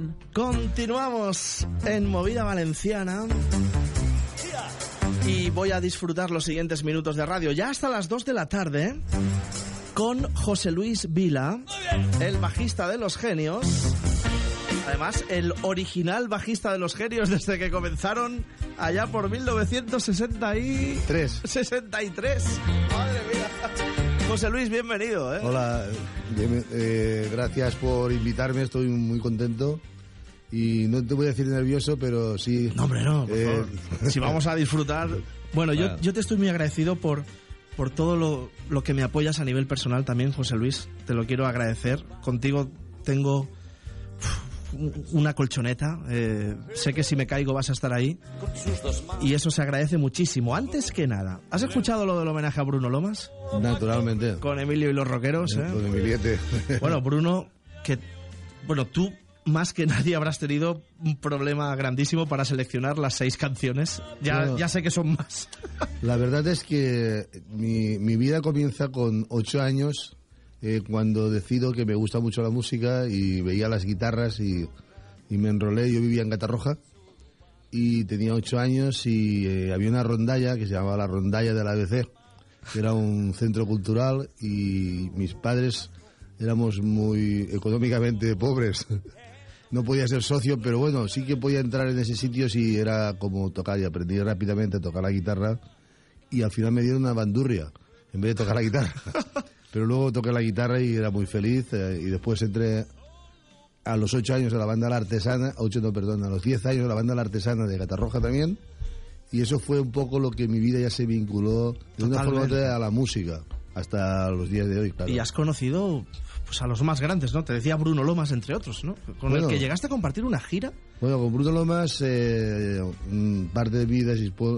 Continuamos en Movida Valenciana y voy a disfrutar los siguientes minutos de radio, ya hasta las 2 de la tarde, con José Luis Vila, el bajista de Los Genios. Además, el original bajista de Los Genios desde que comenzaron allá por 1963. 63. Madre mía. José Luis, bienvenido, ¿eh? Hola, gracias por invitarme, estoy muy contento. Y no te voy a decir nervioso, pero sí... No, hombre, no, por favor. Si vamos a disfrutar... Bueno, yo te estoy muy agradecido por todo lo que me apoyas a nivel personal también, José Luis. Te lo quiero agradecer. Contigo tengo una colchoneta. Sé que si me caigo vas a estar ahí. Y eso se agradece muchísimo. Antes que nada, ¿has escuchado lo del homenaje a Bruno Lomas? Naturalmente. Con Emilio y los Rockeros, ¿eh? Con Emiliete. Bueno, Bruno, tú... más que nadie habrás tenido un problema grandísimo para seleccionar las 6 canciones. Ya sé que son más. La verdad es que mi vida comienza con 8 años, cuando decido que me gusta mucho la música y veía las guitarras y me enrolé. Yo vivía en Catarroja y tenía 8 años y había una rondalla que se llamaba la Rondalla de la ABC, que era un centro cultural, y mis padres éramos muy económicamente pobres. No podía ser socio, pero bueno, sí que podía entrar en ese sitio si era como tocar, y aprendí rápidamente a tocar la guitarra, y al final me dieron una bandurria en vez de tocar la guitarra. Pero luego toqué la guitarra y era muy feliz, y después entré a los 8 años a la banda La Artesana, a los 10 años a la banda La Artesana de Catarroja también, y eso fue un poco lo que mi vida ya se vinculó de una forma u otra a la música, hasta los días de hoy, claro. Y has conocido pues a los más grandes, ¿no? Te decía Bruno Lomas, entre otros, ¿no? Con el que llegaste a compartir una gira. Bueno, con Bruno Lomas, parte de mi vida,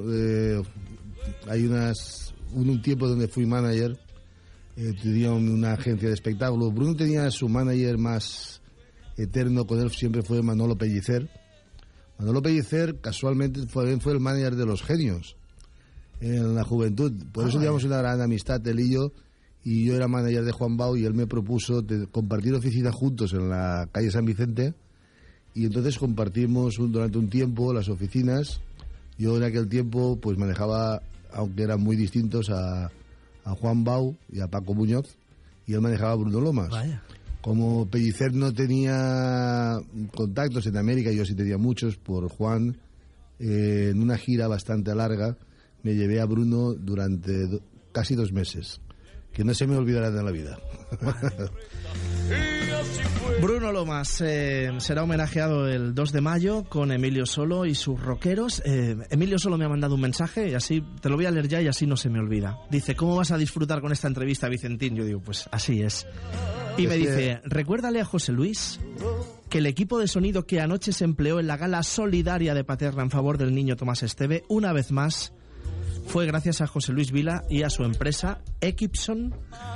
hay un tiempo donde fui manager, tenía una agencia de espectáculos. Bruno tenía su manager más eterno, con él siempre fue Manolo Pellicer. Manolo Pellicer, casualmente, fue el manager de Los Genios en la juventud. Por eso teníamos una gran amistad, él y yo era manager de Juan Bau, y él me propuso compartir oficina juntos en la calle San Vicente, y entonces compartimos durante un tiempo las oficinas. Yo en aquel tiempo pues manejaba, aunque eran muy distintos, a Juan Bau y a Paco Muñoz, y él manejaba a Bruno Lomas. Vaya. Como Pellicer no tenía contactos en América, yo sí tenía muchos por Juan, en una gira bastante larga me llevé a Bruno durante casi 2 meses, que no se me olvidará de la vida. Bruno Lomas será homenajeado el 2 de mayo con Emilio Solo y sus rockeros. Emilio Solo me ha mandado un mensaje, y así te lo voy a leer ya y así no se me olvida. Dice: ¿cómo vas a disfrutar con esta entrevista, Vicentín? Yo digo, pues así es. Y me dice: recuérdale a José Luis que el equipo de sonido que anoche se empleó en la gala solidaria de Paterna en favor del niño Tomás Esteve, una vez más fue gracias a José Luis Vila y a su empresa Equipson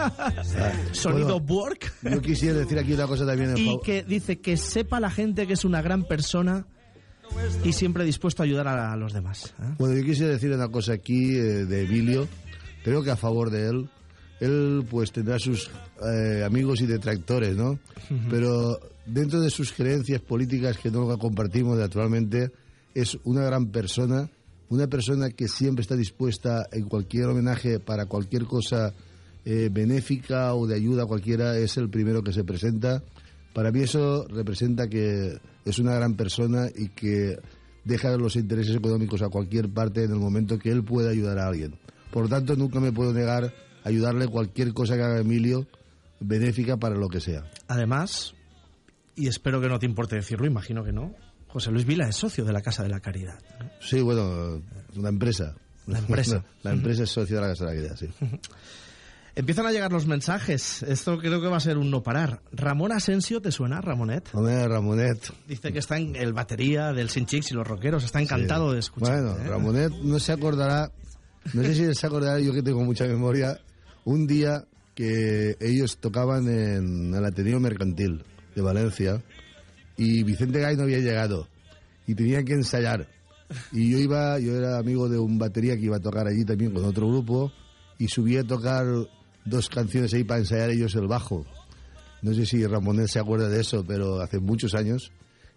Sonido Work. Yo quisiera decir aquí una cosa también. Y que dice que sepa la gente que es una gran persona y siempre dispuesto a ayudar a los demás. Bueno, yo quisiera decir una cosa aquí de Emilio. Creo que a favor de él. Él pues tendrá sus amigos y detractores, ¿no? Pero dentro de sus creencias políticas, que no compartimos naturalmente, es una gran persona. Una persona que siempre está dispuesta en cualquier homenaje, para cualquier cosa benéfica o de ayuda cualquiera, es el primero que se presenta. Para mí eso representa que es una gran persona y que deja los intereses económicos a cualquier parte en el momento que él pueda ayudar a alguien. Por lo tanto, nunca me puedo negar a ayudarle cualquier cosa que haga Emilio, benéfica para lo que sea. Además, y espero que no te importe decirlo, imagino que no, José Luis Vila es socio de la Casa de la Caridad, ¿no? Sí, bueno, una empresa. La empresa. La empresa es socio de la Casa de la Caridad, sí. Empiezan a llegar los mensajes. Esto creo que va a ser un no parar. Ramón Asensio, ¿te suena, Ramonet? Hombre, Ramonet. Dice que está en el batería del Sin Chicks y los rockeros. Está encantado de escuchar. Bueno, Ramonet no se acordará, no sé si se acordará, yo que tengo mucha memoria, un día que ellos tocaban en el Ateneo Mercantil de Valencia, y Vicente Gay no había llegado y tenían que ensayar, y yo era amigo de un batería que iba a tocar allí también con otro grupo, y subí a tocar 2 canciones ahí para ensayar ellos el bajo. No sé si Ramonet se acuerda de eso, pero hace muchos años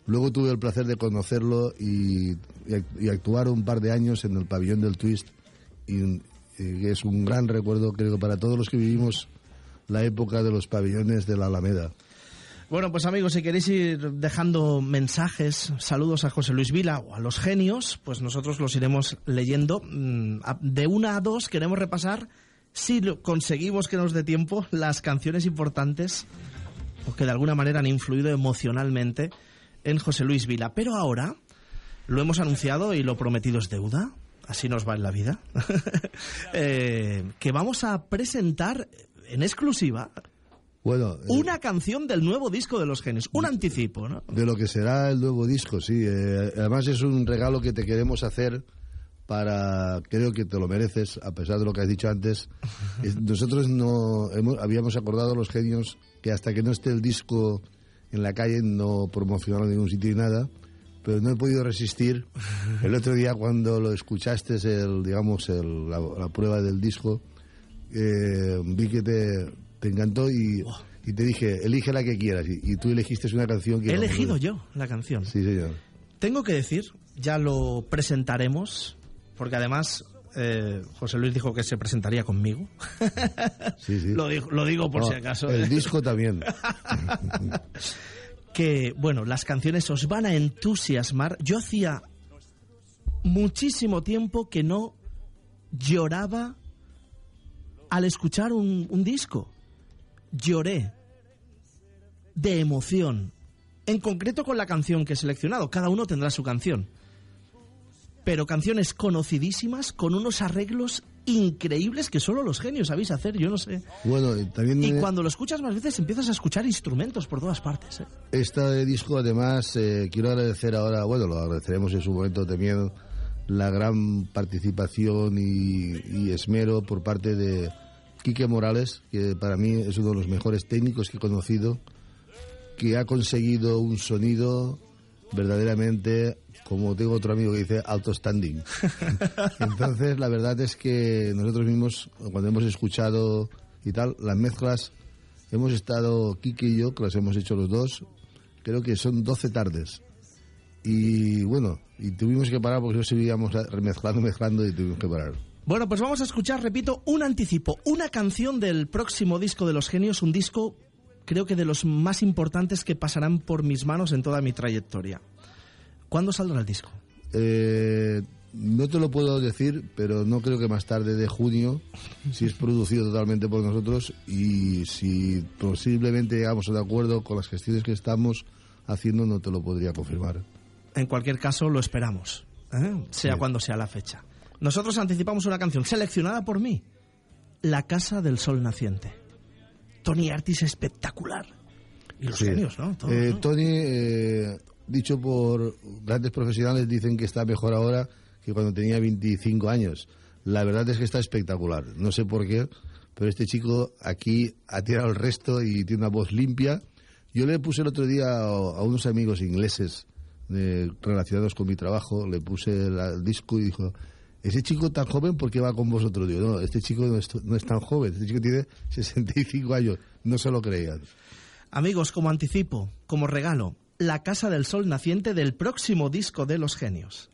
Luego tuve el placer de conocerlo y actuar un par de años en el Pabellón del Twist, y es un gran recuerdo, creo, para todos los que vivimos la época de los pabellones de la Alameda. Bueno, pues amigos, si queréis ir dejando mensajes, saludos a José Luis Vila o a los genios, pues nosotros los iremos leyendo. De 1 a 2 queremos repasar, si conseguimos que nos dé tiempo, las canciones importantes o que de alguna manera han influido emocionalmente en José Luis Vila. Pero ahora, lo hemos anunciado y lo prometido es deuda, así nos va en la vida, que vamos a presentar en exclusiva una canción del nuevo disco de Los Genios, un anticipo, ¿no? De lo que será el nuevo disco, sí. Además es un regalo que te queremos hacer creo que te lo mereces, a pesar de lo que has dicho antes. Nosotros habíamos acordado, Los Genios, que hasta que no esté el disco en la calle no promocionarlo en ningún sitio y nada, pero no he podido resistir. El otro día cuando lo escuchaste, la prueba del disco, vi que te encantó y te dije, elige la que quieras, y tú elegiste una canción que... He elegido yo la canción. Sí, señor. Tengo que decir, ya lo presentaremos, porque además José Luis dijo que se presentaría conmigo. Sí, sí. Lo digo por si acaso. El disco también. Que, bueno, las canciones os van a entusiasmar. Yo hacía muchísimo tiempo que no lloraba al escuchar un disco. Lloré de emoción, en concreto con la canción que he seleccionado. Cada uno tendrá su canción, pero canciones conocidísimas con unos arreglos increíbles que solo los genios sabéis hacer, yo no sé. Bueno, también cuando lo escuchas más veces empiezas a escuchar instrumentos por todas partes. Este disco, además, quiero agradecer ahora, bueno, lo agradeceremos en su momento también, la gran participación y esmero por parte de Quique Morales, que para mí es uno de los mejores técnicos que he conocido, que ha conseguido un sonido verdaderamente, como tengo otro amigo que dice, outstanding. Entonces, la verdad es que nosotros mismos, cuando hemos escuchado y tal, las mezclas, hemos estado, Quique y yo, que las hemos hecho los dos, creo que son 12 tardes. Y bueno, y tuvimos que parar porque no seguíamos mezclando y tuvimos que parar. Bueno, pues vamos a escuchar, repito, un anticipo, una canción del próximo disco de Los Genios, un disco, creo que de los más importantes que pasarán por mis manos en toda mi trayectoria. ¿Cuándo saldrá el disco? No te lo puedo decir, pero no creo que más tarde de junio, si es producido totalmente por nosotros y si posiblemente llegamos a un acuerdo con las gestiones que estamos haciendo, no te lo podría confirmar. En cualquier caso, lo esperamos, sea cuando sea la fecha. Nosotros anticipamos una canción seleccionada por mí, La Casa del Sol Naciente. Tony Artis espectacular. Y Los Genios, ¿no? Todos, ¿no? Tony, dicho por grandes profesionales, dicen que está mejor ahora que cuando tenía 25 años. La verdad es que está espectacular. No sé por qué, pero este chico aquí ha tirado el resto y tiene una voz limpia. Yo le puse el otro día a unos amigos ingleses relacionados con mi trabajo, le puse el disco y dijo... Ese chico tan joven, ¿por qué va con vosotros? Digo, no, este chico no es tan joven, este chico tiene 65 años, no se lo creían. Amigos, como anticipo, como regalo, La Casa del Sol Naciente del próximo disco de Los Genios.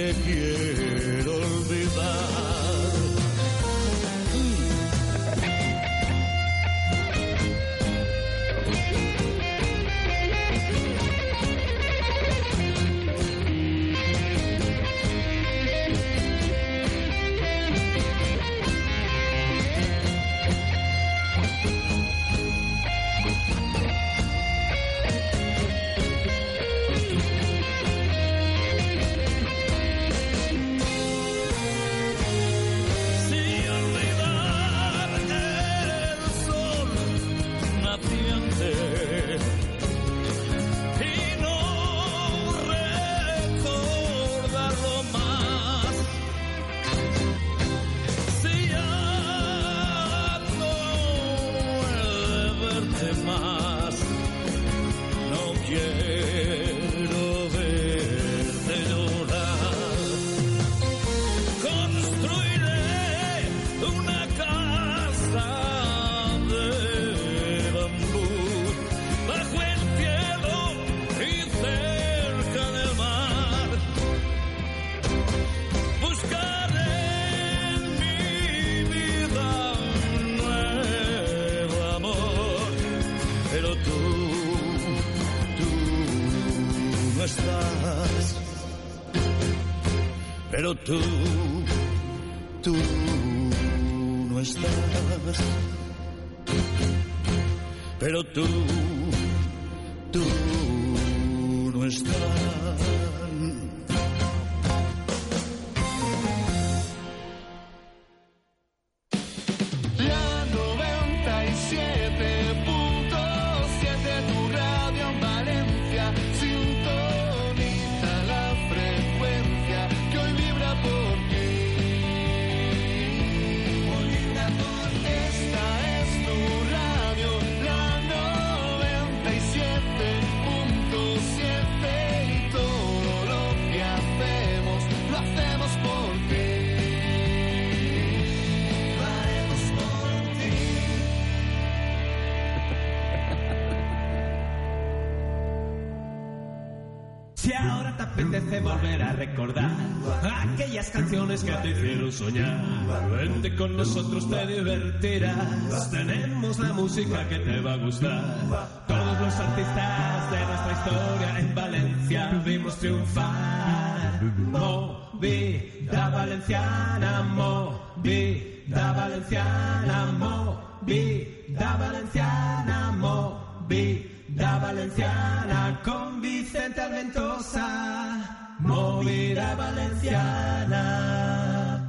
te quiero olvidar. Pero tú no estás. Pero tú no estás. Si ahora te apetece volver a recordar aquellas canciones que te hicieron soñar, vente con nosotros, te divertirás. Tenemos la música que te va a gustar. Todos los artistas de nuestra historia en Valencia vimos triunfar. Movida valenciana, movida valenciana, movida valenciana, movida valenciana, con Vicente Almentosa, movida valenciana.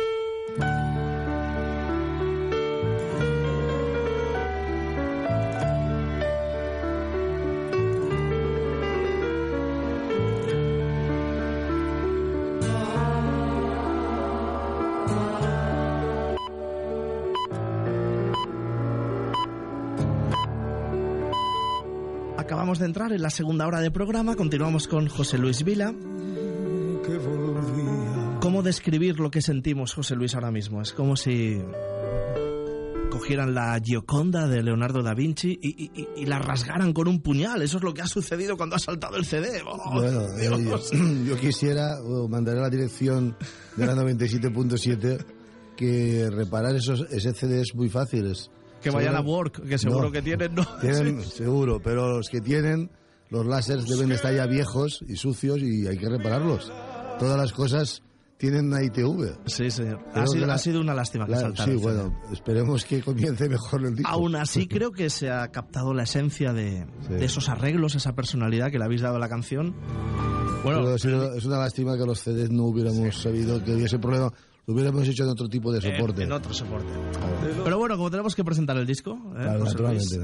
Acabamos de entrar en la segunda hora de programa, continuamos con José Luis Vila. ¿Cómo describir lo que sentimos, José Luis, ahora mismo? Es como si cogieran la Gioconda de Leonardo da Vinci y la rasgaran con un puñal. Eso es lo que ha sucedido cuando ha saltado el CD. ¡Oh, bueno, yo quisiera, mandaré a la dirección de la 97.7 que reparar ese CD es muy fácil. Que vayan a Work, que seguro que tienen, ¿no? Tienen, sí. Seguro, pero los que tienen, los láseres deben estar ya viejos y sucios y hay que repararlos. Todas las cosas tienen una ITV. Sí, señor. Ha sido una lástima que saltara. Sí, bueno, esperemos que comience mejor el disco. Aún así creo que se ha captado la esencia de esos arreglos, esa personalidad que le habéis dado a la canción. Bueno, es una lástima que los CDs no hubiéramos sabido que hubiese problema. Lo hubiéramos hecho en otro tipo de soporte. En otro soporte. Claro. Pero bueno, como tenemos que presentar el disco... Claro, naturalmente.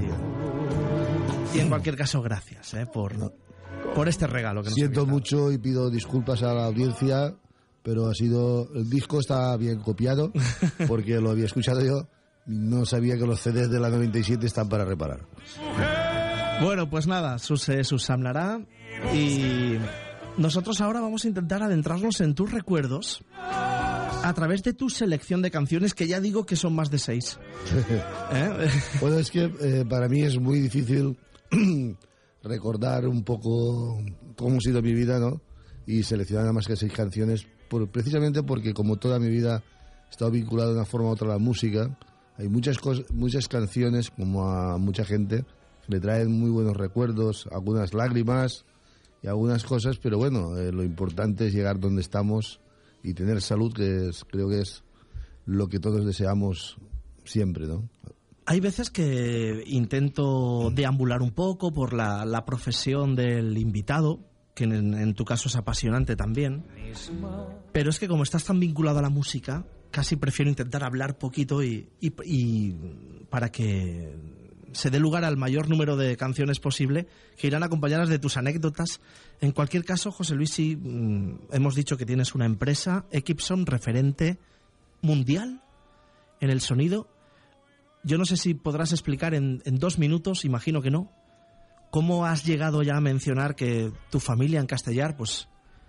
Y en cualquier caso, gracias por este regalo que nos siento mucho y pido disculpas a la audiencia, pero el disco está bien copiado, porque lo había escuchado yo. No sabía que los CDs de la 97 están para reparar. Bueno, pues nada, subsanará. Y nosotros ahora vamos a intentar adentrarnos en tus recuerdos a través de tu selección de canciones, que ya digo que son más de 6. Bueno, es que para mí es muy difícil recordar un poco cómo ha sido mi vida, ¿no? y seleccioné nada más que 6 canciones, precisamente porque como toda mi vida he estado vinculado de una forma u otra a la música. Hay muchas canciones, como a mucha gente, que le traen muy buenos recuerdos, algunas lágrimas y algunas cosas, pero bueno, lo importante es llegar donde estamos y tener salud, creo que es lo que todos deseamos siempre, ¿no? Hay veces que intento deambular un poco por la profesión del invitado, que en tu caso es apasionante también, pero es que como estás tan vinculado a la música, casi prefiero intentar hablar poquito y para que se dé lugar al mayor número de canciones posible, que irán acompañadas de tus anécdotas. En cualquier caso, José Luis, sí, hemos dicho que tienes una empresa, Equipson, referente mundial en el sonido. Yo no sé si podrás explicar en 2 minutos, imagino que no, cómo has llegado ya a mencionar que tu familia en Castellar, pues,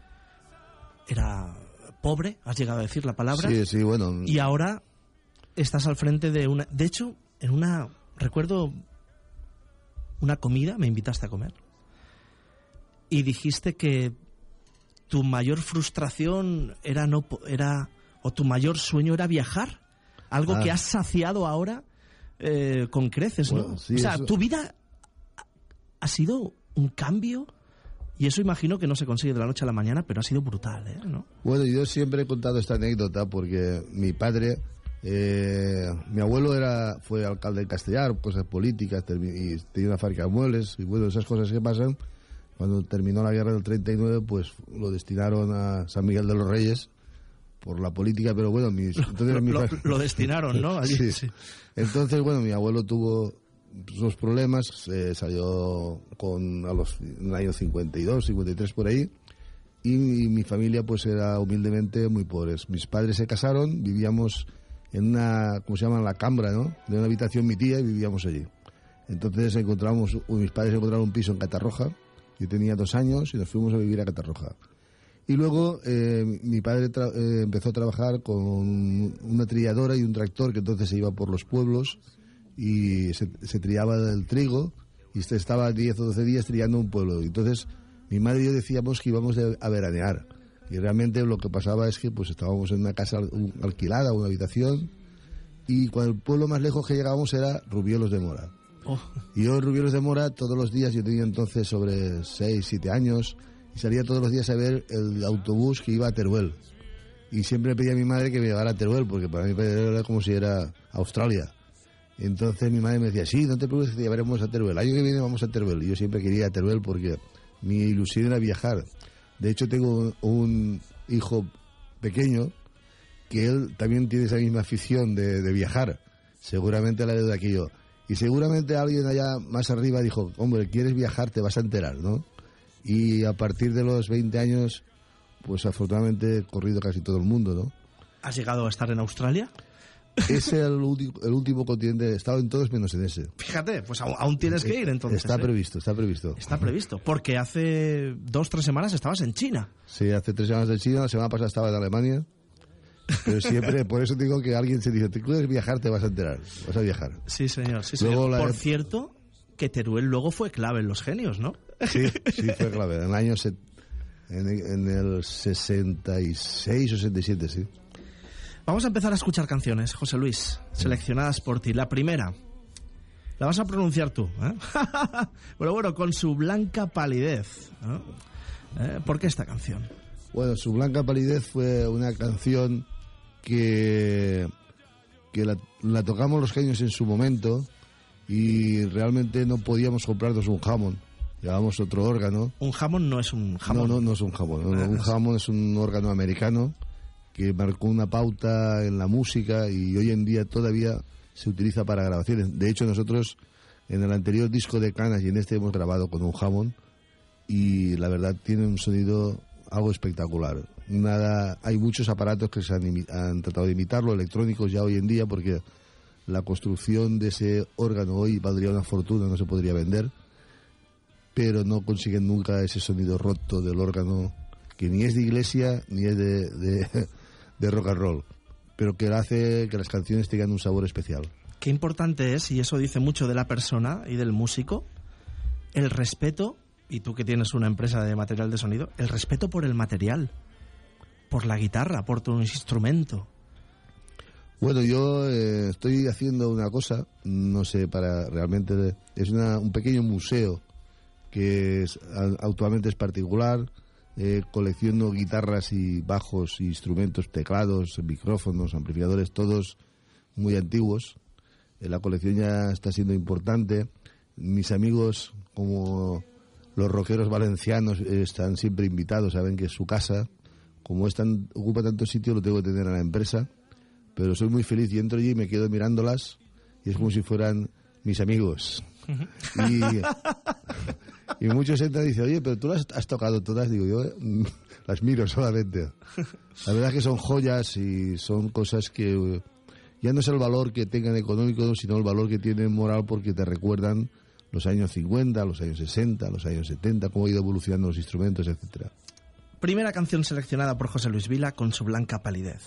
era pobre, has llegado a decir la palabra. Sí, bueno. Y ahora estás al frente de una... De hecho, recuerdo una comida, me invitaste a comer, y dijiste que tu mayor frustración o tu mayor sueño era viajar, algo que has saciado ahora con creces, ¿no? Bueno, sí, o sea, eso... tu vida ha sido un cambio, y eso imagino que no se consigue de la noche a la mañana, pero ha sido brutal, ¿no? Bueno, yo siempre he contado esta anécdota porque mi padre, mi abuelo fue alcalde de Castellar, cosas políticas, y tenía una fábrica de muebles, y bueno, esas cosas que pasan. Cuando terminó la guerra del 39, pues lo destinaron a San Miguel de los Reyes por la política, pero bueno, lo destinaron, ¿no? Allí, sí. Entonces, bueno, mi abuelo tuvo unos problemas, salió en el año 52, 53 por ahí, y mi familia pues era humildemente muy pobres. Mis padres se casaron, vivíamos en una, ¿cómo se llama?, la cambra, ¿no?, de una habitación mi tía, y vivíamos allí. Entonces mis padres encontraron un piso en Catarroja. Yo tenía 2 años y nos fuimos a vivir a Catarroja. Y luego mi padre empezó a trabajar con una trilladora y un tractor, que entonces se iba por los pueblos y se triaba el trigo, y estaba 10 o 12 días trillando un pueblo. Entonces mi madre y yo decíamos que íbamos a veranear, y realmente lo que pasaba es que pues estábamos en una casa alquilada, una habitación, y cuando el pueblo más lejos que llegábamos era Rubielos de Mora. Oh. Y yo en Rubielos de Mora todos los días, yo tenía entonces sobre 6, 7 años, y salía todos los días a ver el autobús que iba a Teruel. Y siempre le pedía a mi madre que me llevara a Teruel, porque para mí era como si era Australia. Entonces mi madre me decía, sí, no te preocupes, te llevaremos a Teruel. El año que viene vamos a Teruel. Y yo siempre quería ir a Teruel porque mi ilusión era viajar. De hecho, tengo un hijo pequeño que él también tiene esa misma afición de viajar. Seguramente la de aquello. Y seguramente alguien allá más arriba dijo, hombre, ¿quieres viajar? Te vas a enterar, ¿no? Y a partir de los 20 años, pues afortunadamente he corrido casi todo el mundo, ¿no? ¿Has llegado a estar en Australia? Es el último continente, he estado en todos menos en ese. Fíjate, pues aún tienes que ir entonces. Está previsto. Está previsto, porque hace 2-3 semanas estabas en China. Sí, hace 3 semanas en China, la semana pasada estaba en Alemania. Pero siempre, por eso digo que alguien se dice, te quieres viajar, te vas a enterar, vas a viajar. Sí, señor, sí, señor. Por cierto, que Teruel luego fue clave en Los Genios, ¿no? Sí, fue clave, en el 66 o 67, sí. Vamos a empezar a escuchar canciones, José Luis, seleccionadas por ti. La primera, la vas a pronunciar tú, ¿eh? Pero bueno, con su blanca palidez, ¿no? ¿Por qué esta canción? Bueno, Su blanca palidez fue una canción que la tocamos Los Genios en su momento, y realmente no podíamos comprarnos un Hammond. Llevábamos otro órgano. ¿Un Hammond no es un Hammond? No es un Hammond. Un Hammond es un órgano americano que marcó una pauta en la música, y hoy en día todavía se utiliza para grabaciones. De hecho, nosotros en el anterior disco de Canas y en este hemos grabado con un Hammond, y la verdad tiene un sonido algo espectacular. Hay muchos aparatos que se han tratado de imitarlo, electrónicos ya hoy en día, porque la construcción de ese órgano hoy valdría una fortuna, no se podría vender, pero no consiguen nunca ese sonido roto del órgano, que ni es de iglesia ni es de rock and roll, pero que hace que las canciones tengan un sabor especial. Qué importante es, y eso dice mucho de la persona y del músico, el respeto y tú que tienes una empresa de material de sonido, el respeto por el material, por la guitarra, por tu instrumento. Bueno, yo estoy haciendo una cosa, no sé, realmente es un pequeño museo que actualmente es particular. Colecciono guitarras y bajos, instrumentos, teclados, micrófonos, amplificadores, todos muy antiguos. La colección ya está siendo importante. Mis amigos, como los rockeros valencianos, están siempre invitados, saben que es su casa. Como ocupa tanto sitio, lo tengo que tener en la empresa. Pero soy muy feliz y entro allí y me quedo mirándolas y es como si fueran mis amigos. Y muchos entran y dicen, oye, pero tú las has tocado todas. Digo, yo las miro solamente. La verdad es que son joyas y son cosas que ya no es el valor que tengan económico, sino el valor que tienen moral, porque te recuerdan los años 50, los años 60, los años 70, cómo ha ido evolucionando los instrumentos, etcétera. Primera canción seleccionada por José Luis Vila, Con su blanca palidez.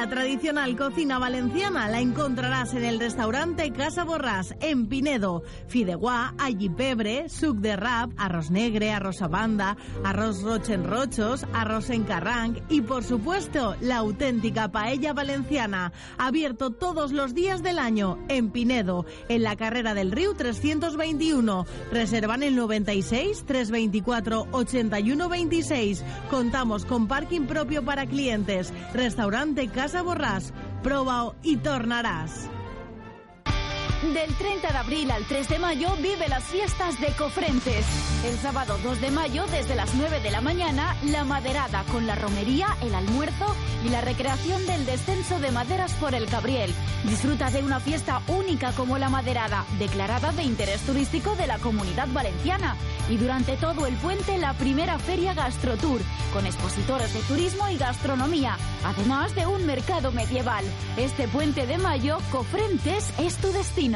La tradicional cocina valenciana la encontrarás en el restaurante Casa Borràs, en Pinedo. Fideuà, allipebre, suc de rap, arroz negre, arroz a banda, arroz roig en rochos, arroz en carranc y, por supuesto, la auténtica paella valenciana. Abierto todos los días del año, en Pinedo, en la carrera del Riu 321. Reservan el 96 324 81 26. Contamos con parking propio para clientes. Restaurante Casa Borràs. Prova-ho y tornarás. Del 30 de abril al 3 de mayo vive las fiestas de Cofrentes. El sábado 2 de mayo, desde las 9 de la mañana, la maderada con la romería, el almuerzo y la recreación del descenso de maderas por el Cabriel. Disfruta de una fiesta única como la maderada, declarada de interés turístico de la Comunidad Valenciana. Y durante todo el puente, la primera feria Gastrotour, con expositores de turismo y gastronomía, además de un mercado medieval. Este puente de mayo, Cofrentes es tu destino.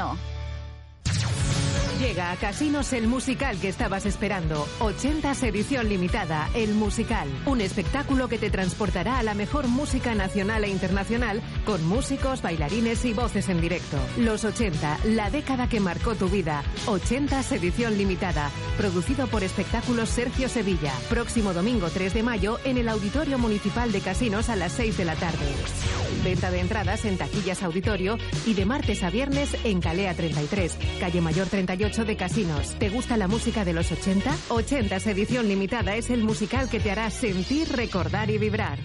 Llega a Casinos el musical que estabas esperando. 80s edición limitada, El Musical. Un espectáculo que te transportará a la mejor música nacional e internacional, con músicos, bailarines y voces en directo. Los 80, la década que marcó tu vida. 80s edición limitada. Producido por Espectáculos Sergio Sevilla. Próximo domingo 3 de mayo en el Auditorio Municipal de Casinos a las 6 de la tarde. Venta de entradas en taquillas Auditorio y de martes a viernes en Calea 33, calle Mayor 38 de Casinos. ¿Te gusta la música de los 80? 80s edición limitada es el musical que te hará sentir, recordar y vibrar.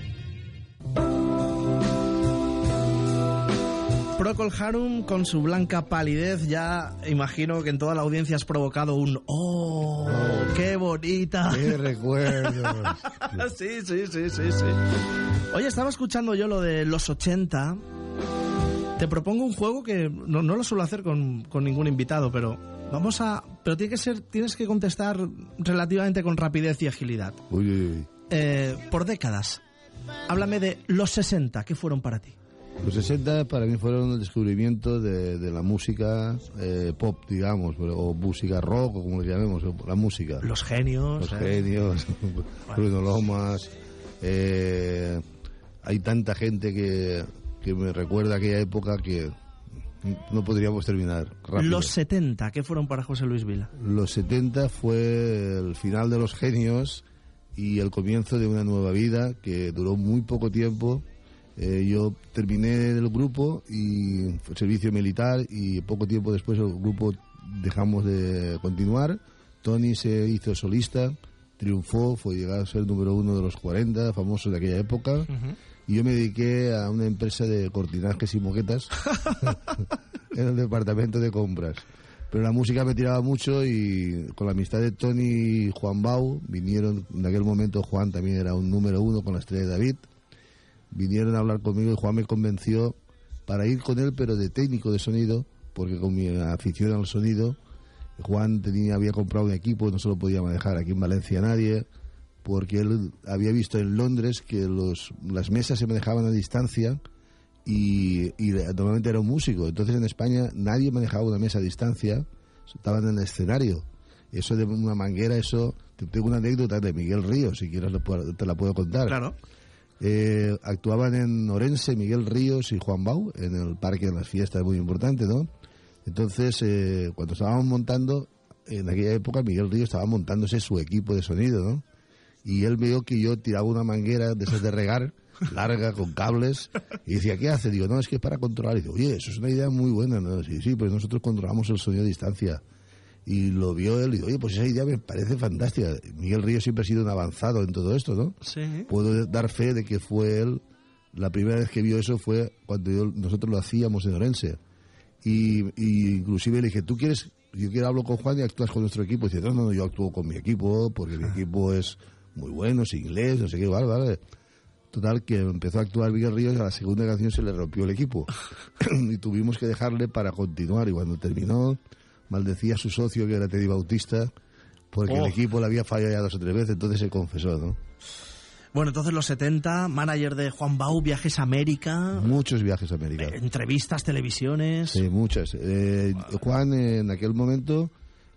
Procol Harum, con su blanca palidez, ya imagino que en toda la audiencia has provocado un ¡oh, qué bonita! ¡Qué recuerdos! Sí. Oye, estaba escuchando yo lo de los 80. Te propongo un juego que no lo suelo hacer con ningún invitado, pero pero tienes que contestar relativamente con rapidez y agilidad. Uy. Por décadas. Háblame de los 60, ¿qué fueron para ti? Los 60 para mí fueron el descubrimiento de la música pop, digamos, o música rock, o como le llamemos, la música. Los genios. Bruno Lomas. Hay tanta gente que me recuerda aquella época que no podríamos terminar rápido. Los 70, ¿qué fueron para José Luis Vila? Los 70 fue el final de los genios y el comienzo de una nueva vida que duró muy poco tiempo. Yo terminé el grupo y el servicio militar y poco tiempo después el grupo dejamos de continuar. Tony se hizo solista, triunfó, fue llegar a ser el número 1 de los 40 famosos de aquella época. Uh-huh. Y yo me dediqué a una empresa de cortinajes y moquetas en el departamento de compras. Pero la música me tiraba mucho y con la amistad de Tony y Juan Bau, vinieron, en aquel momento Juan también era un número 1 con la Estrella de David, vinieron a hablar conmigo y Juan me convenció para ir con él, pero de técnico de sonido, porque con mi afición al sonido, Juan había comprado un equipo y no se lo podía manejar aquí en Valencia nadie, porque él había visto en Londres que las mesas se manejaban a distancia y normalmente era un músico. Entonces en España nadie manejaba una mesa a distancia, estaban en el escenario. Eso de una manguera, tengo una anécdota de Miguel Ríos, si quieres te la puedo contar. Claro. Actuaban en Orense Miguel Ríos y Juan Bau en el parque, en las fiestas, muy importante, ¿no? Entonces cuando estábamos montando, en aquella época Miguel Ríos estaba montándose su equipo de sonido, ¿no? Y él vio que yo tiraba una manguera de esas de regar, larga, con cables, y decía, ¿qué hace? Digo, no, es que es para controlar. Y digo, oye, eso es una idea muy buena, ¿no? Sí, pues nosotros controlamos el sonido a distancia. Y lo vio él y dijo, oye, pues esa idea me parece fantástica. Miguel Ríos siempre ha sido un avanzado en todo esto, ¿no? Sí. Puedo dar fe de que fue él, la primera vez que vio eso fue cuando nosotros lo hacíamos en Orense. Y inclusive le dije, yo quiero hablar con Juan y actúas con nuestro equipo. Y dice, no, yo actúo con mi equipo, porque mi equipo es muy bueno, es inglés, no sé qué, vale. Total, que empezó a actuar Miguel Ríos y a la segunda canción se le rompió el equipo. Y tuvimos que dejarle para continuar. Y cuando terminó, maldecía a su socio, que era Teddy Bautista, porque el equipo le había fallado ya 2 o 3 veces, entonces se confesó, ¿no? Bueno, entonces los 70, manager de Juan Bau, viajes a América. Muchos viajes a América. Entrevistas, televisiones. Sí, muchas. Juan, en aquel momento,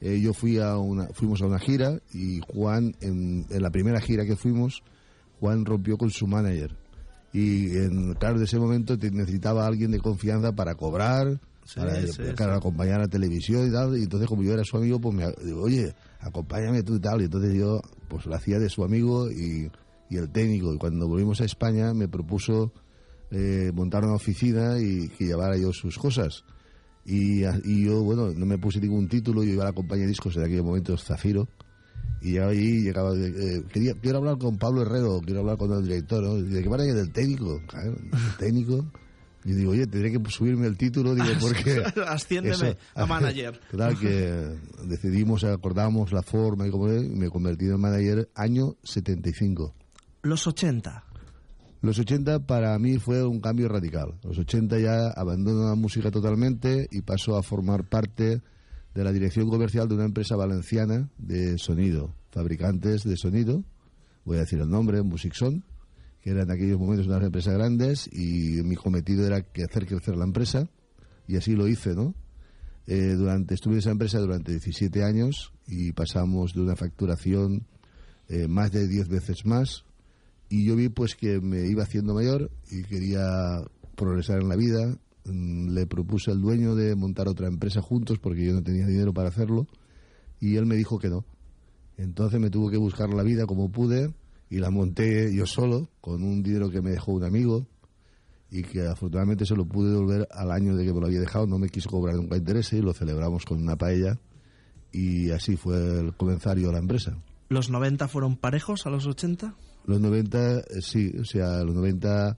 fuimos a una gira y Juan, en la primera gira que fuimos, Juan rompió con su manager. Y claro, en ese momento necesitaba a alguien de confianza para cobrar, para acompañar a la televisión y tal. Y entonces, como yo era su amigo, pues me digo, oye, acompáñame tú y tal. Y entonces yo pues lo hacía de su amigo y el técnico. Y cuando volvimos a España me propuso montar una oficina y que llevara yo sus cosas. Y yo, bueno, no me puse ningún título, yo iba a la compañía de discos en aquel momento, Zafiro, y llegaba allí, quiero hablar con Pablo Herrero, quiero hablar con el director, ¿no? ¿De qué manera? Del técnico, claro, el técnico. Y digo, oye, tendré que subirme el título, digo, porque... Asciéndeme a manager. Claro que decidimos, acordamos la forma y me convertí en manager año 75. Los 80. Los 80 para mí fue un cambio radical. Los 80 ya abandono la música totalmente y paso a formar parte de la dirección comercial de una empresa valenciana de sonido, fabricantes de sonido, voy a decir el nombre, Musicson, que era en aquellos momentos unas empresas grandes y mi cometido era hacer crecer la empresa y así lo hice, ¿no? Estuve en esa empresa durante 17 años y pasamos de una facturación más de 10 veces más. Y yo vi pues que me iba haciendo mayor y quería progresar en la vida. Le propuse al dueño de montar otra empresa juntos porque yo no tenía dinero para hacerlo y él me dijo que no. Entonces me tuve que buscar la vida como pude y la monté yo solo con un dinero que me dejó un amigo y que afortunadamente se lo pude devolver al año de que me lo había dejado. No me quiso cobrar nunca intereses y lo celebramos con una paella y así fue el comenzar yo la empresa. ¿Los 90 fueron parejos a los 80? Los 90, sí, o sea, los 90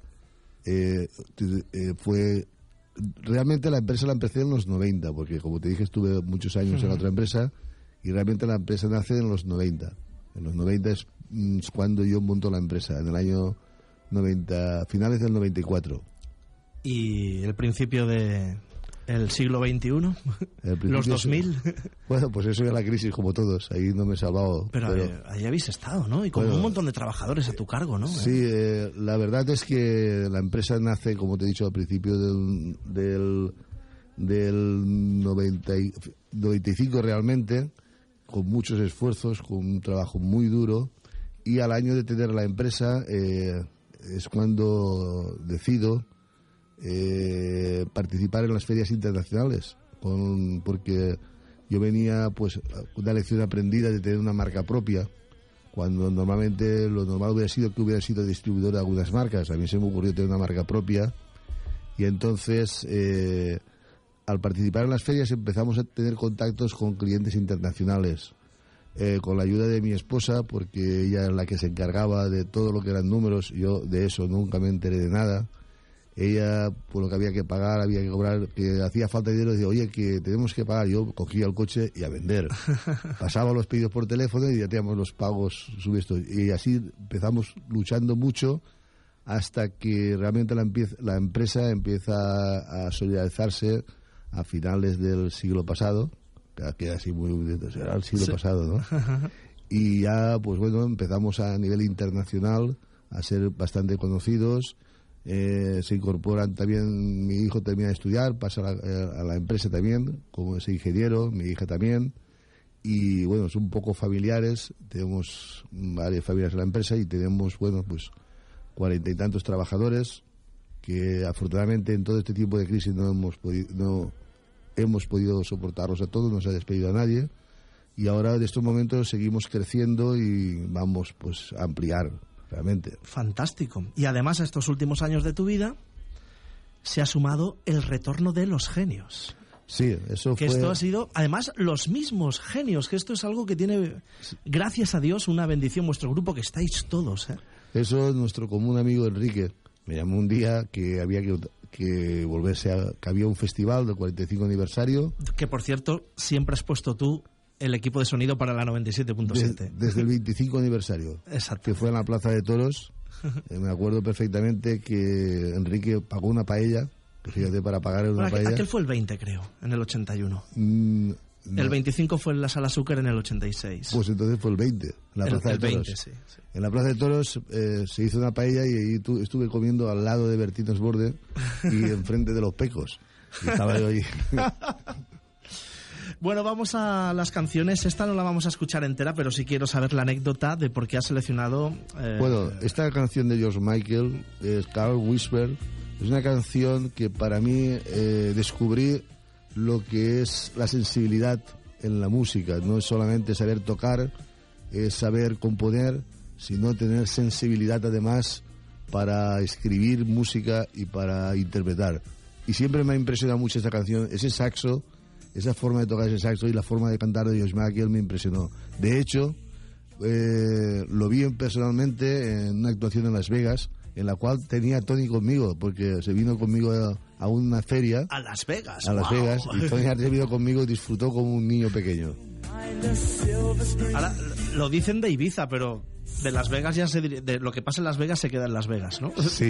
fue... Realmente la empresa la empecé en los 90, porque como te dije estuve muchos años en la otra empresa y realmente la empresa nace en los 90. En los 90 es cuando yo monto la empresa, en el año 90, finales del 94. ¿Y el principio de el siglo XXI? ¿Los 2000? Bueno, pues eso es la crisis como todos, ahí no me he salvado. Pero ahí habéis estado, ¿no? Y con un montón de trabajadores a tu cargo, ¿no? Sí, la verdad es que la empresa nace, como te he dicho al principio, del 95 realmente, con muchos esfuerzos, con un trabajo muy duro, y al año de tener la empresa es cuando decido participar en las ferias internacionales, porque yo venía pues una lección aprendida de tener una marca propia, cuando normalmente lo normal hubiera sido que hubiera sido distribuidor de algunas marcas. A mí se me ocurrió tener una marca propia y entonces al participar en las ferias empezamos a tener contactos con clientes internacionales, con la ayuda de mi esposa, porque ella es la que se encargaba de todo lo que eran números. Yo de eso nunca me enteré de nada. Ella, por lo que había que pagar, había que cobrar, que hacía falta dinero, decía, oye, que tenemos que pagar. Yo cogía el coche y a vender. Pasaba los pedidos por teléfono y ya teníamos los pagos subiestos. Y así empezamos luchando mucho hasta que realmente la empresa empieza a solidarizarse a finales del siglo pasado. Queda así muy... Era el siglo pasado, ¿no? Y ya, pues bueno, empezamos a nivel internacional a ser bastante conocidos. Se incorporan también, mi hijo termina de estudiar, pasa a la empresa también, como es ingeniero, mi hija también, y bueno, son un poco familiares, tenemos varias familias en la empresa y tenemos, bueno, pues 40 y tantos trabajadores, que afortunadamente en todo este tiempo de crisis no hemos podido soportarlos a todos, no se ha despedido a nadie, y ahora en estos momentos seguimos creciendo y vamos pues a ampliar. Realmente. Fantástico. Y además a estos últimos años de tu vida se ha sumado el retorno de los genios. Sí, eso que fue... esto ha sido, además, los mismos genios, que esto es algo que tiene, gracias a Dios, una bendición vuestro grupo, que estáis todos, ¿eh? Eso, nuestro común amigo Enrique me llamó un día que había que volverse que había un festival del 45 aniversario. Que, por cierto, siempre has puesto tú el equipo de sonido para la 97.7. Desde el 25 aniversario. Exacto. Que fue en la Plaza de Toros. Me acuerdo perfectamente que Enrique pagó una paella, que fíjate, para pagar una paella. Aquel fue el 20, creo, en el 81. No. El 25 fue en la Sala Azúcar en el 86. Pues entonces fue el 20, en la Plaza de Toros. 20, sí. En la Plaza de Toros se hizo una paella y ahí estuve comiendo al lado de Bertín Osborne y enfrente de los Pecos. Y estaba yo ahí... Bueno, vamos a las canciones. Esta no la vamos a escuchar entera, pero sí quiero saber la anécdota de por qué ha seleccionado... Bueno, esta canción de George Michael, Carl Whisper, es una canción que para mí descubrí lo que es la sensibilidad en la música. No es solamente saber tocar, es saber componer, sino tener sensibilidad además para escribir música y para interpretar. Y siempre me ha impresionado mucho esta canción, ese saxo, esa forma de tocar ese saxo y la forma de cantar de George Michael me impresionó. De hecho, lo vi personalmente en una actuación en Las Vegas, en la cual tenía a Tony conmigo, porque se vino conmigo a una feria. A Las Vegas. A Las wow. Vegas, y Tony se vino conmigo y disfrutó como un niño pequeño. Ahora, lo dicen de Ibiza, pero de Las Vegas ya de lo que pasa en Las Vegas se queda en Las Vegas, ¿no? Sí.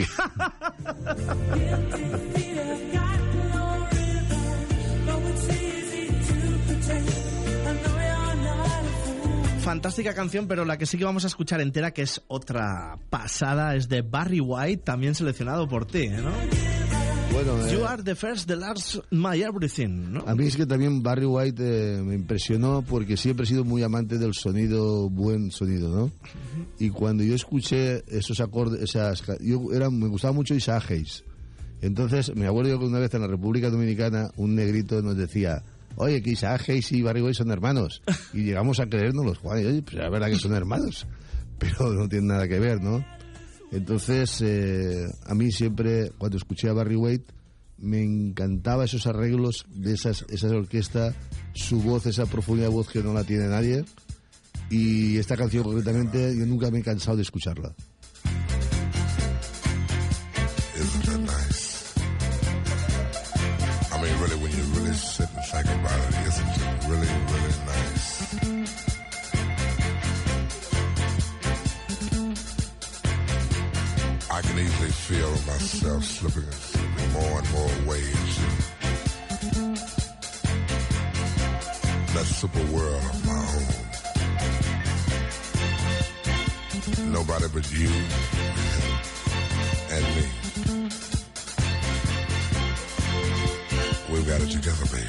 Fantástica canción, pero la que sí que vamos a escuchar entera, que es otra pasada, es de Barry White, también seleccionado por ti, ¿no? Bueno, You are the first, the last, my everything, ¿no? A mí es que también Barry White me impresionó porque siempre he sido muy amante del sonido, buen sonido, ¿no? Y cuando yo escuché esos acordes, me gustaba mucho Isaac Hayes. Entonces, me acuerdo que una vez en la República Dominicana un negrito nos decía: oye, que Isaac Hayes y Barry White son hermanos. Y llegamos a creérnoslos, Juan, y oye, pues la verdad que son hermanos, pero no tienen nada que ver, ¿no? Entonces, a mí siempre, cuando escuché a Barry White, me encantaba esos arreglos de esas orquestas, su voz, esa profundidad de voz que no la tiene nadie. Y esta canción concretamente, yo nunca me he cansado de escucharla. Isn't that nice? I mean, really, when you really sit and think about it, isn't it really, really nice? I can easily feel myself slipping more and more waves. That super world of my own. Nobody but you and me. We've got it together, baby.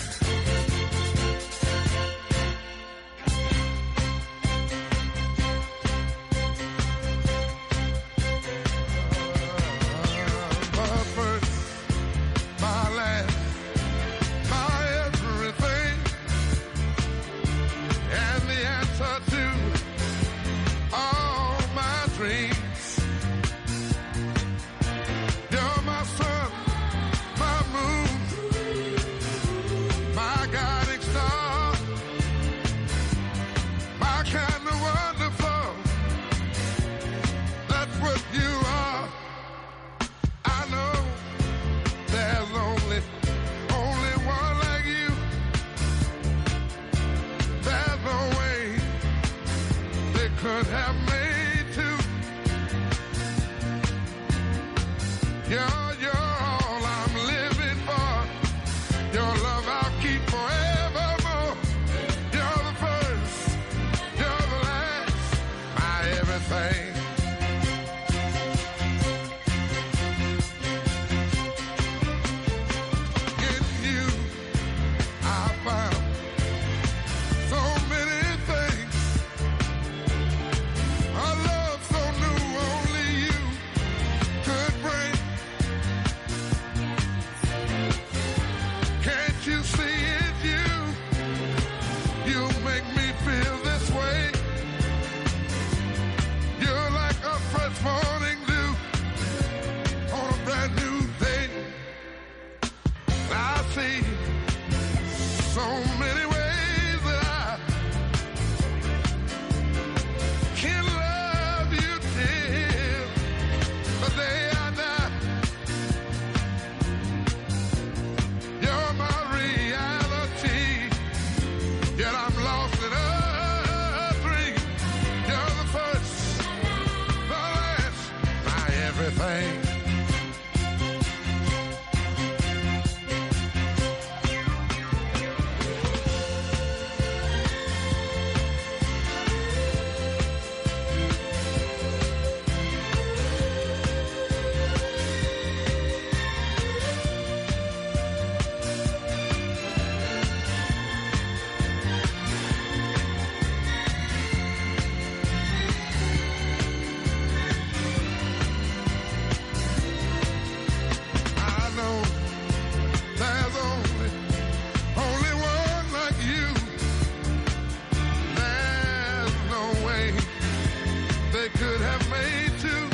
have made too.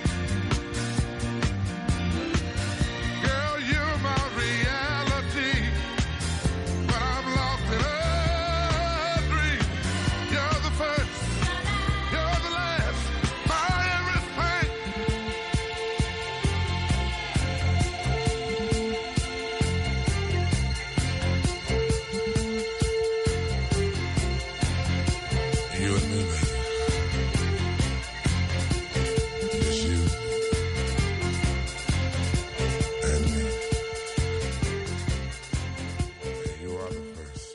Girl, you're my reality, but I'm lost in a dream. You're the first, you're the last, my everything. You and me, baby. It's you and me. You are the first.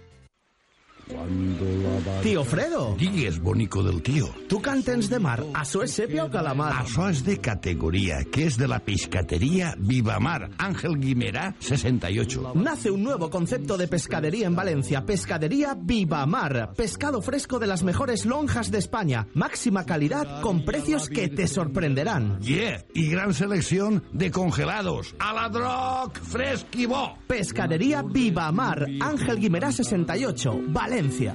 Tío Fredo, Digues, bonico del tío. tu cantens de mar, ¿això és sèpia o calamar? Això és de categoría, que es de la pescatería Vivamar. Ángel Guimerá, 68. Nace un nuevo concepto de pescadería en Valencia, Pescadería Vivamar. Pescado fresco de las mejores lonjas de España. Máxima calidad con precios que te sorprenderán. Yeah, y gran selección de congelados. A la droc, fresc i bo. Pescadería Vivamar, Ángel Guimerá 68, Valencia.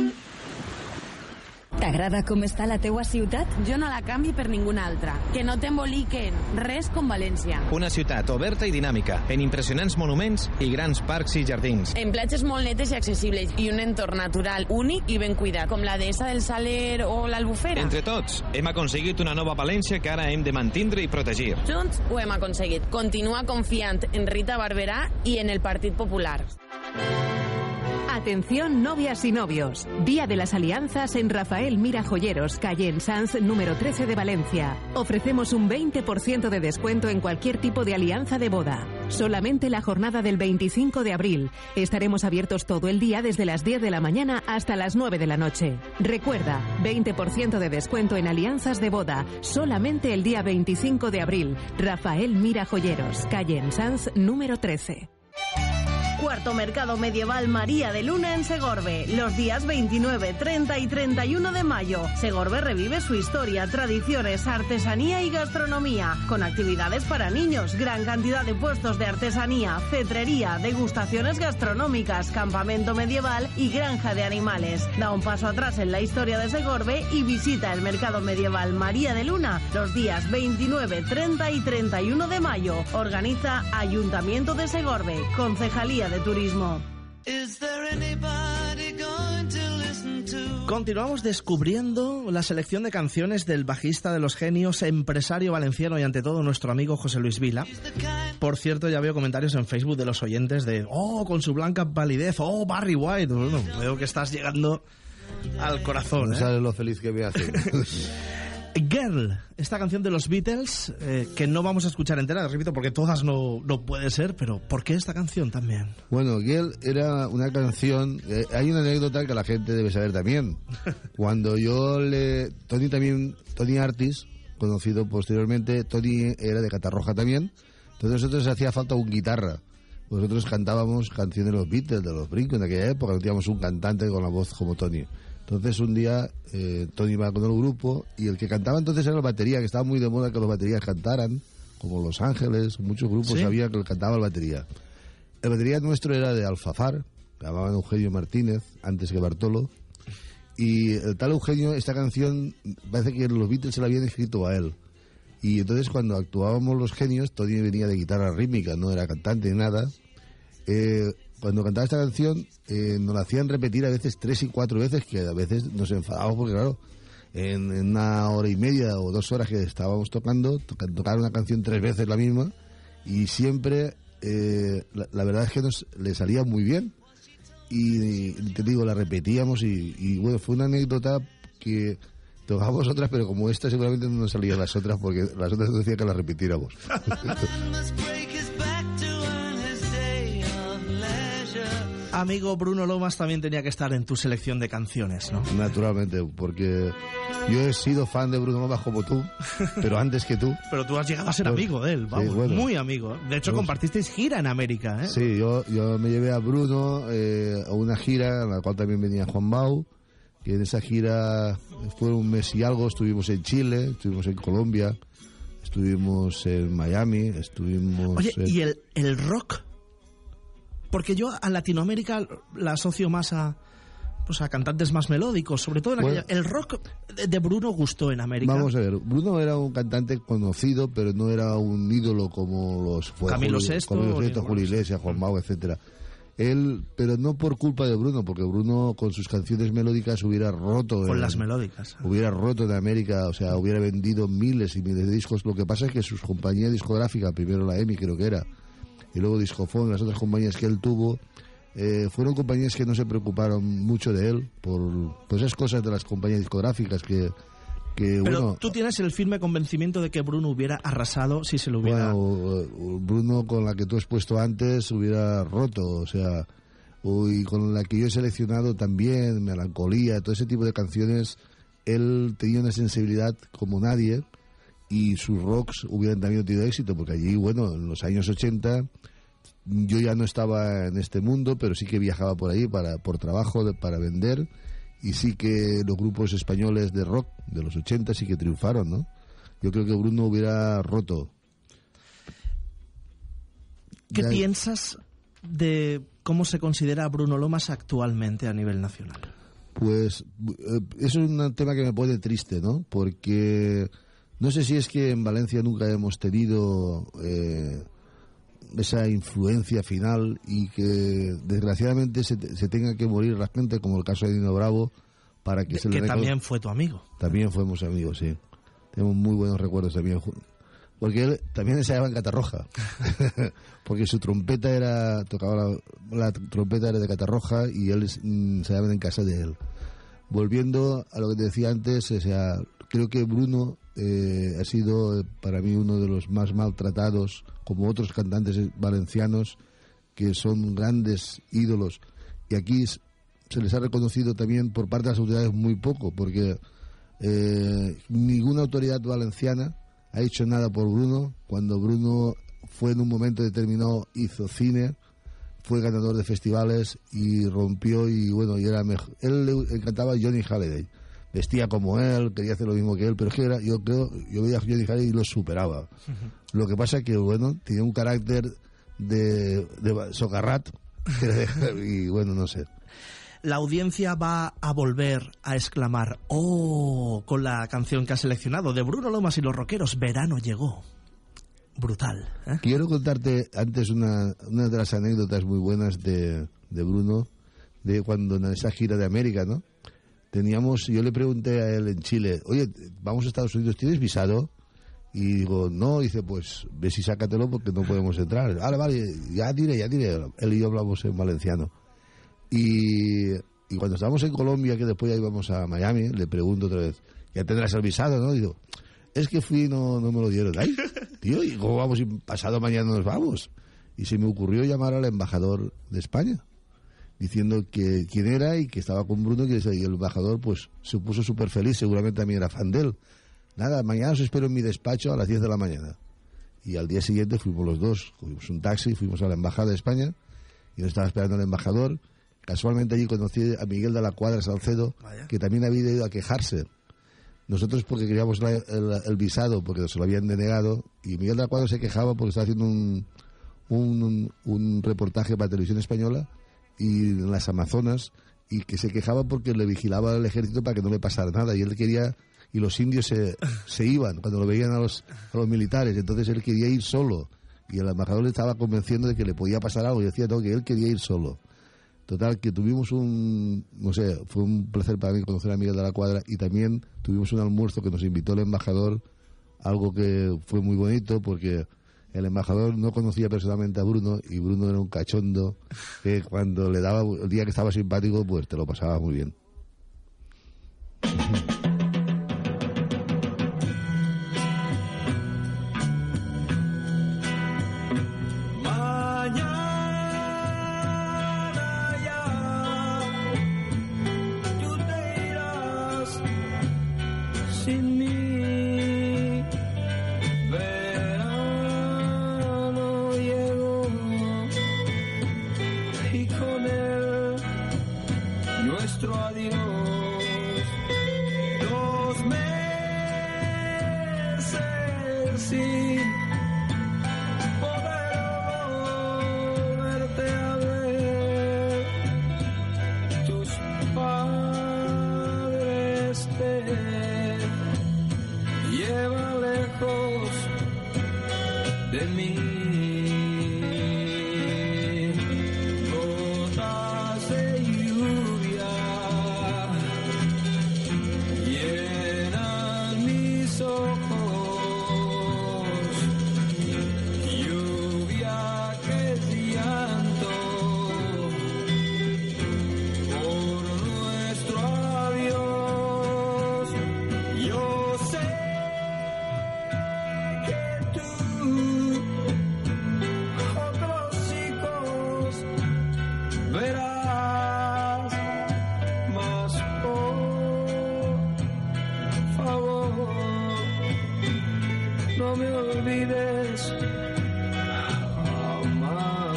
T'agrada com està la teua ciutat? Jo no la canvi per ninguna altra. Que no t'emboliquen. Res com València. Una ciutat oberta i dinàmica, en impressionants monuments i grans parcs i jardins. En platges molt netes i accessibles i un entorn natural únic i ben cuidat, com la Dehesa del Saler o l'Albufera. Entre tots, hem aconseguit una nova València que ara hem de mantindre i protegir. Junts ho hem aconseguit. Continua confiant en Rita Barberà i en el Partit Popular. Atención novias y novios. Día de las Alianzas en Rafael Mira Joyeros, calle en Sanz, número 13 de Valencia. Ofrecemos un 20% de descuento en cualquier tipo de alianza de boda. Solamente la jornada del 25 de abril. Estaremos abiertos todo el día desde las 10 de la mañana hasta las 9 de la noche. Recuerda, 20% de descuento en alianzas de boda. Solamente el día 25 de abril. Rafael Mira Joyeros, calle en Sanz, número 13. Cuarto Mercado Medieval María de Luna en Segorbe, los días 29, 30 y 31 de mayo. Segorbe revive su historia, tradiciones, artesanía y gastronomía, con actividades para niños, gran cantidad de puestos de artesanía, cetrería, degustaciones gastronómicas, campamento medieval y granja de animales. Da un paso atrás en la historia de Segorbe y visita el Mercado Medieval María de Luna los días 29, 30 y 31 de mayo. Organiza Ayuntamiento de Segorbe, Concejalía de Turismo. Continuamos descubriendo la selección de canciones del bajista de Los Genios, empresario valenciano y ante todo nuestro amigo José Luis Vila. Por cierto, ya veo comentarios en Facebook de los oyentes de con su blanca validez, Barry White. Bueno, veo que estás llegando al corazón. No sabes lo feliz que me hace. Girl, esta canción de los Beatles, que no vamos a escuchar entera, repito, porque todas no puede ser, pero ¿por qué esta canción también? Bueno, Girl era una canción, hay una anécdota que la gente debe saber también. Cuando Tony Artis, conocido posteriormente, Tony era de Catarroja también, entonces nosotros hacía falta un guitarra. Nosotros cantábamos canciones de los Beatles, de los Brincos en aquella época, no teníamos un cantante con la voz como Tony. Entonces un día Tony iba con el grupo y el que cantaba entonces era la batería, que estaba muy de moda que los baterías cantaran, como Los Ángeles, muchos grupos sabían que cantaba el batería. El batería nuestro era de Alfafar, que llamaban Eugenio Martínez, antes que Bartolo, y el tal Eugenio, esta canción parece que los Beatles se la habían escrito a él. Y entonces cuando actuábamos Los Genios, Tony venía de guitarra rítmica, no era cantante ni nada. Cuando cantaba esta canción nos la hacían repetir a veces 3 y 4 veces, que a veces nos enfadábamos porque claro, en una hora y media o 2 horas que estábamos tocando, tocar una canción 3 veces la misma, y siempre la verdad es que le salía muy bien y te digo, la repetíamos y bueno, fue una anécdota que tocábamos otras, pero como esta seguramente no nos salían las otras porque las otras nos decían que las repitiéramos. Amigo Bruno Lomas también tenía que estar en tu selección de canciones, ¿no? Naturalmente, porque yo he sido fan de Bruno Lomas como tú, pero antes que tú. Pero tú has llegado a ser amigo de él, vamos, sí, bueno, muy amigo. De hecho, compartisteis gira en América, ¿eh? Sí, yo me llevé a Bruno a una gira en la cual también venía Juan Bau, que en esa gira fue un mes y algo, estuvimos en Chile, estuvimos en Colombia, estuvimos en Miami, estuvimos... Oye, ¿y el rock? Porque yo a Latinoamérica la asocio más a pues a cantantes más melódicos, sobre todo en Bueno, el rock de Bruno gustó en América. Vamos a ver, Bruno era un cantante conocido, pero no era un ídolo como los fue Camilo VI, Julio Iglesias, Juan Mau, etcétera. Él, pero no por culpa de Bruno, porque Bruno con sus canciones melódicas hubiera roto. Con las melódicas. Hubiera roto en América, o sea, hubiera vendido miles y miles de discos. Lo que pasa es que sus compañías discográficas, primero la EMI creo que era, y luego Discofón, las otras compañías que él tuvo, fueron compañías que no se preocuparon mucho de él por esas cosas de las compañías discográficas que pero bueno, tú tienes el firme convencimiento de que Bruno hubiera arrasado si se lo hubiera... Bueno, Bruno, con la que tú has puesto antes, hubiera roto, o sea, y con la que yo he seleccionado también, Melancolía, todo ese tipo de canciones, él tenía una sensibilidad como nadie, y sus rocks hubieran también tenido éxito, porque allí, bueno, en los años 80, yo ya no estaba en este mundo, pero sí que viajaba por ahí por trabajo, para vender, y sí que los grupos españoles de rock de los 80 sí que triunfaron, ¿no? Yo creo que Bruno hubiera roto. ¿Qué piensas de cómo se considera a Bruno Lomas actualmente a nivel nacional? Pues eso es un tema que me pone triste, ¿no? Porque no sé si es que en Valencia nunca hemos tenido esa influencia final y que desgraciadamente se tenga que morir la gente, como el caso de Nino Bravo, para que se le reconozca. También fue tu amigo. También fuimos amigos, sí. Tenemos muy buenos recuerdos también. Porque él también ensayaba en Catarroja. Porque su trompeta tocaba la trompeta era de Catarroja y él ensayaba en casa de él. Volviendo a lo que te decía antes, o sea, creo que Bruno ha sido para mí uno de los más maltratados, como otros cantantes valencianos que son grandes ídolos, y aquí se les ha reconocido también por parte de las autoridades muy poco, porque ninguna autoridad valenciana ha hecho nada por Bruno, cuando Bruno fue en un momento determinado, hizo cine, fue ganador de festivales y rompió, y bueno, y era mejor. Él le encantaba Johnny Hallyday, vestía como él, quería hacer lo mismo que él, pero es que yo veía a Johnny Hallyday y lo superaba. Uh-huh. Lo que pasa es que, bueno, tenía un carácter de socarrat, y bueno, no sé. La audiencia va a volver a exclamar ¡oh! Con la canción que ha seleccionado de Bruno Lomas y los Rockeros, Verano llegó. Brutal. Quiero contarte antes una de las anécdotas muy buenas de Bruno, de cuando en esa gira de América, ¿no? Yo le pregunté a él en Chile, oye, vamos a Estados Unidos, ¿tienes visado? Y digo, no, dice, pues ve si sácatelo porque no podemos entrar. Vale, ya diré. Él y yo hablamos en valenciano. Y cuando estábamos en Colombia, que después ya íbamos a Miami, le pregunto otra vez, ¿ya tendrás el visado, no? Y digo, es que fui, no me lo dieron. Ay, tío, ¿y cómo vamos? Y pasado mañana nos vamos. Y se me ocurrió llamar al embajador de España, diciendo que quién era y que estaba con Bruno, y el embajador pues se puso súper feliz, seguramente también era fan de él. Nada, mañana os espero en mi despacho a las 10 de la mañana. Y al día siguiente fuimos los dos, cogimos un taxi, fuimos a la embajada de España, y nos estaba esperando el embajador. Casualmente allí conocí a Miguel de la Cuadra Salcedo, que también había ido a quejarse. Nosotros porque queríamos el visado, porque se lo habían denegado, y Miguel de la Cuadra se quejaba porque estaba haciendo un reportaje para Televisión Española y en las Amazonas, y que se quejaba porque le vigilaba el ejército para que no le pasara nada, y él quería, y los indios se iban cuando lo veían a los militares, entonces él quería ir solo, y el embajador le estaba convenciendo de que le podía pasar algo, y decía no, que él quería ir solo. Total, que tuvimos fue un placer para mí conocer a Miguel de la Cuadra, y también tuvimos un almuerzo que nos invitó el embajador, algo que fue muy bonito porque el embajador no conocía personalmente a Bruno, y Bruno era un cachondo que cuando le daba, el día que estaba simpático, pues te lo pasaba muy bien. lleva lejos de mí. Gotas de lluvia llenan mis ojos. Lluvia que es llanto por nuestro adiós. Yo sé que tú, otros chicos, verás, mas por favor, no me olvides jamás.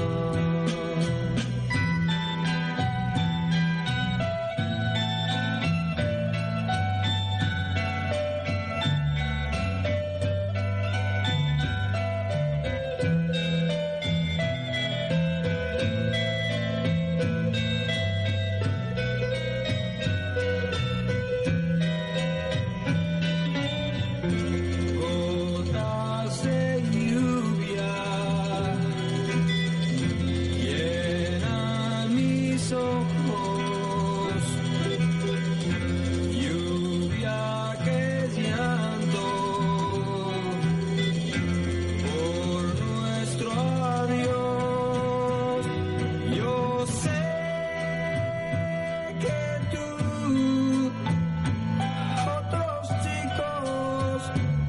Gotas de lluvia llenan mis ojos. Lluvia que es llanto por nuestro adiós. Yo sé que tú, otros chicos,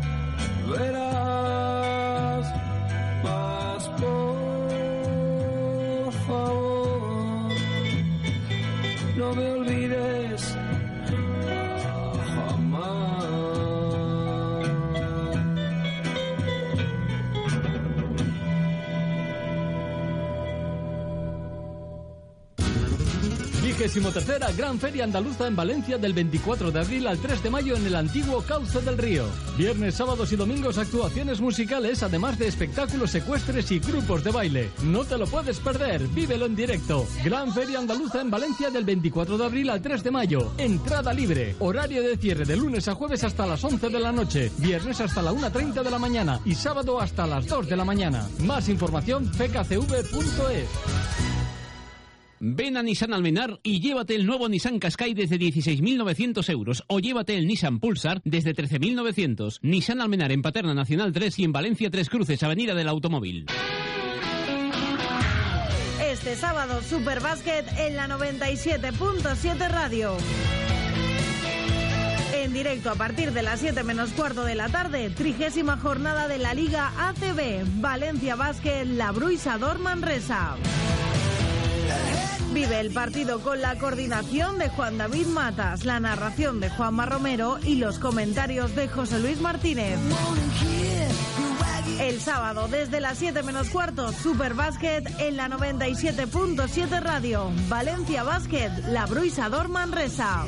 verás, mas por favor, no me olvides jamás. 23ª Gran Feria Andaluza en Valencia del 24 de abril al 3 de mayo en el antiguo Cauce del Río. Viernes, sábados y domingos actuaciones musicales, además de espectáculos ecuestres y grupos de baile. No te lo puedes perder, vívelo en directo. Gran Feria Andaluza en Valencia del 24 de abril al 3 de mayo. Entrada libre. Horario de cierre de lunes a jueves hasta las 11 de la noche. Viernes hasta la 1:30 de la mañana y sábado hasta las 2 de la mañana. Más información fkcv.es. Ven a Nissan Almenar y llévate el nuevo Nissan Qashqai desde 16.900 euros o llévate el Nissan Pulsar desde 13.900. Nissan Almenar en Paterna Nacional 3 y en Valencia 3 Cruces, Avenida del Automóvil. Este sábado, Superbásquet en la 97.7 Radio. En directo a partir de las 7 menos cuarto de la tarde, 30ª jornada de la Liga ACB. Valencia Básquet, La Bruisador Manresa. Vive el partido con la coordinación de Juan David Matas, la narración de Juanma Romero y los comentarios de José Luis Martínez. El sábado, desde las 7 menos cuarto, Superbásquet en la 97.7 Radio. Valencia Básquet, La Bruisador Manresa.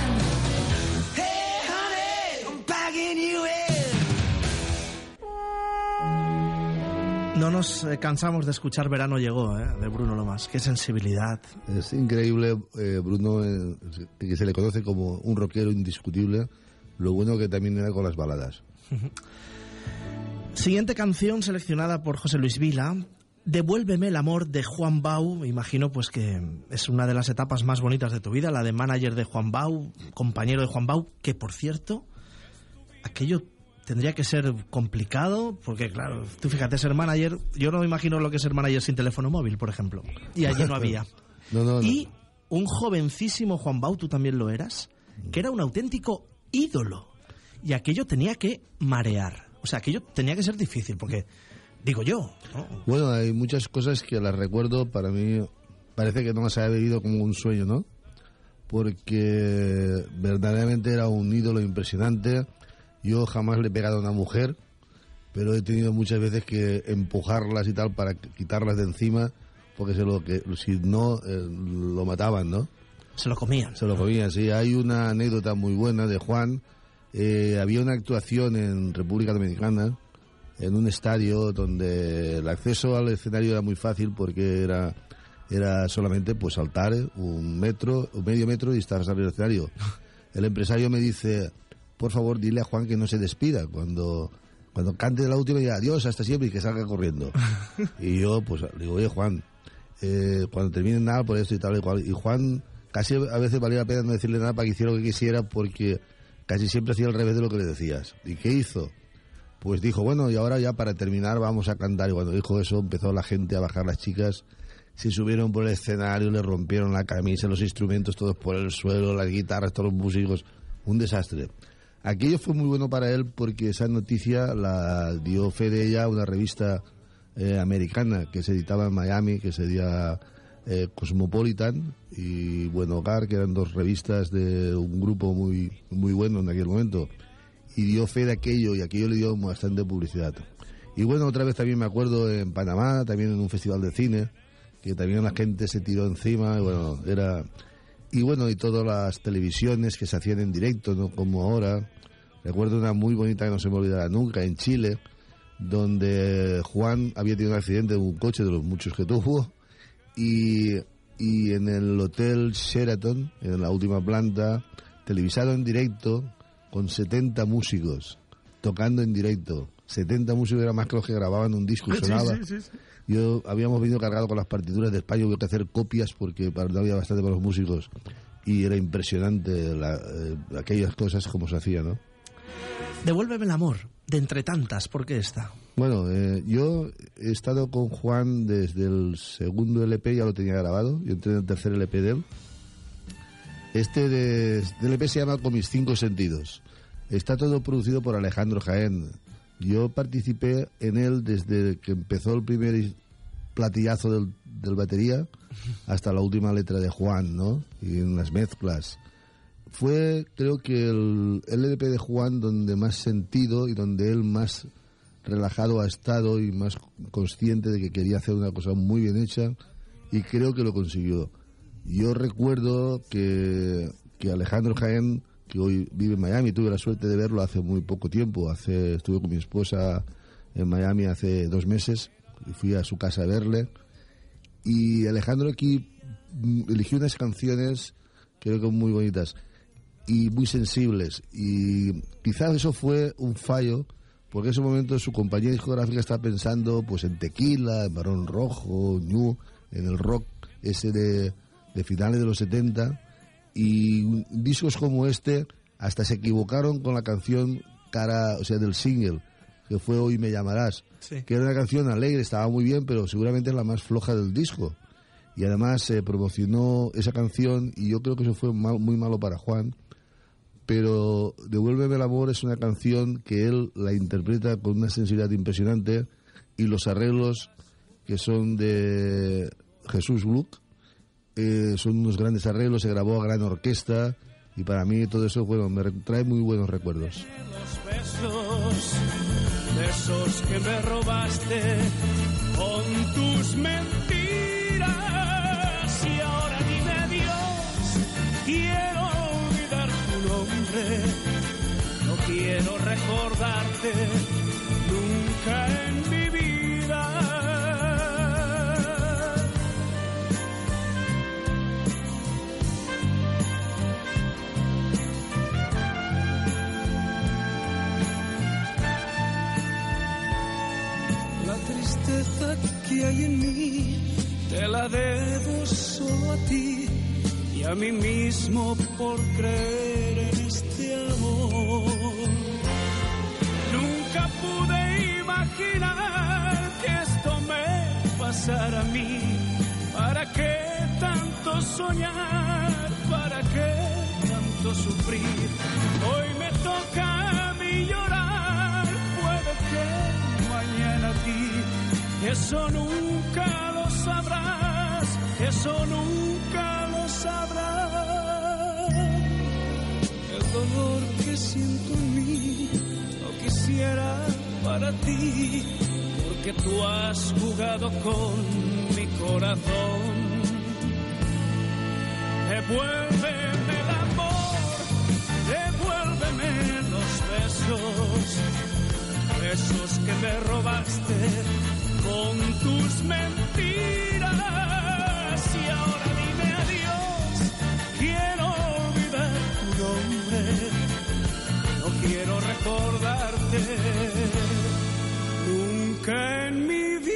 No nos cansamos de escuchar Verano Llegó, de Bruno Lomas. Qué sensibilidad. Es increíble, Bruno, que se le conoce como un rockero indiscutible. Lo bueno que también era con las baladas. Siguiente canción seleccionada por José Luis Vila. Devuélveme el amor, de Juan Bau. Imagino pues que es una de las etapas más bonitas de tu vida, la de manager de Juan Bau, compañero de Juan Bau, que por cierto, aquello tendría que ser complicado, porque claro, tú fíjate, ser manager, yo no me imagino lo que es ser manager sin teléfono móvil, por ejemplo, y allí no había. No. Y un jovencísimo Juan Bau, tú también lo eras, que era un auténtico ídolo, y aquello tenía que marear, o sea, aquello tenía que ser difícil, porque, digo yo, ¿no? Bueno, hay muchas cosas que las recuerdo, para mí parece que no las había vivido como un sueño, ¿no? Porque verdaderamente era un ídolo impresionante. Yo jamás le he pegado a una mujer, pero he tenido muchas veces que empujarlas y tal para quitarlas de encima, porque si no, lo mataban, ¿no? Se lo comían. Se lo comían, sí. Hay una anécdota muy buena de Juan. Había una actuación en República Dominicana, en un estadio donde el acceso al escenario era muy fácil porque era solamente pues saltar un medio metro y estar arriba del escenario. El empresario me dice: por favor, dile a Juan que no se despida. Cuando cante la última, diga adiós, hasta siempre, y que salga corriendo. Y yo, pues, le digo, oye, Juan, cuando termine nada, por esto y tal y cual. Y Juan, casi a veces valía la pena no decirle nada para que hiciera lo que quisiera, porque casi siempre hacía al revés de lo que le decías. ¿Y qué hizo? Pues dijo, bueno, y ahora ya para terminar vamos a cantar. Y cuando dijo eso, empezó la gente a bajar, las chicas se subieron por el escenario, le rompieron la camisa, los instrumentos todos por el suelo, las guitarras, todos los músicos, un desastre. Aquello fue muy bueno para él porque esa noticia la dio fe de ella una revista americana que se editaba en Miami, que sería Cosmopolitan y Buen Hogar, que eran dos revistas de un grupo muy, muy bueno en aquel momento. Y dio fe de aquello, y aquello le dio bastante publicidad. Y bueno, otra vez también me acuerdo en Panamá, también en un festival de cine, que también la gente se tiró encima, y bueno, era... Y bueno, y todas las televisiones que se hacían en directo, ¿no? Como ahora. Recuerdo una muy bonita que no se me olvidará nunca, en Chile, donde Juan había tenido un accidente en un coche de los muchos que tuvo, y en el Hotel Sheraton, en la última planta, televisado en directo, con 70 músicos, tocando en directo. 70 músicos, era más que los que grababan un disco y sonaba. Sí. Habíamos venido cargado con las partituras de España, hubo que hacer copias porque no había bastante para los músicos. Y era impresionante aquellas cosas como se hacía, ¿no? Devuélveme el amor, de entre tantas, ¿por qué esta? Bueno, yo he estado con Juan desde el segundo LP, ya lo tenía grabado, yo entré en el tercer LP de él. Este del LP se llama Con mis 5 sentidos. Está todo producido por Alejandro Jaén. Yo participé en él desde que empezó el primer platillazo del batería hasta la última letra de Juan, ¿no? Y en las mezclas. Fue, creo que el LP de Juan donde más sentido y donde él más relajado ha estado y más consciente de que quería hacer una cosa muy bien hecha, y creo que lo consiguió. Yo recuerdo que Alejandro Jaén, que hoy vive en Miami, tuve la suerte de verlo hace muy poco tiempo. Estuve con mi esposa en Miami hace 2 meses y fui a su casa a verle. Y Alejandro aquí eligió unas canciones creo que muy bonitas y muy sensibles. Y quizás eso fue un fallo, porque en ese momento su compañía discográfica estaba pensando pues en Tequila, en Barón Rojo, Ñu, en el rock ese de finales de los 70, y discos como este hasta se equivocaron con la canción del single, que fue Hoy me llamarás, sí, que era una canción alegre, estaba muy bien, pero seguramente es la más floja del disco. Y además se promocionó esa canción y yo creo que eso fue muy malo para Juan. Pero Devuélveme el amor es una canción que él la interpreta con una sensibilidad impresionante, y los arreglos que son de Jesús Gluck son unos grandes arreglos, se grabó a gran orquesta, y para mí todo eso, bueno, me trae muy buenos recuerdos. Besos que me robaste con tus mentiras, y ahora dime adiós, quiero olvidar tu nombre, no quiero recordarte nunca en mi vida. La tristeza que hay en mí te la debo solo a ti y a mí mismo por creer en este amor. Nunca pude imaginar que esto me pasara a mí. ¿Para qué tanto soñar? ¿Para qué tanto sufrir? Hoy me toca a mí llorar, puede que mañana a ti. Eso nunca lo sabrás, eso nunca lo sabrás. El dolor que siento en mí lo quisiera para ti, porque tú has jugado con mi corazón. Devuélveme el amor, devuélveme los besos, besos que me robaste con tus mentiras, y ahora dime adiós, quiero olvidar tu nombre, no que en mi vida.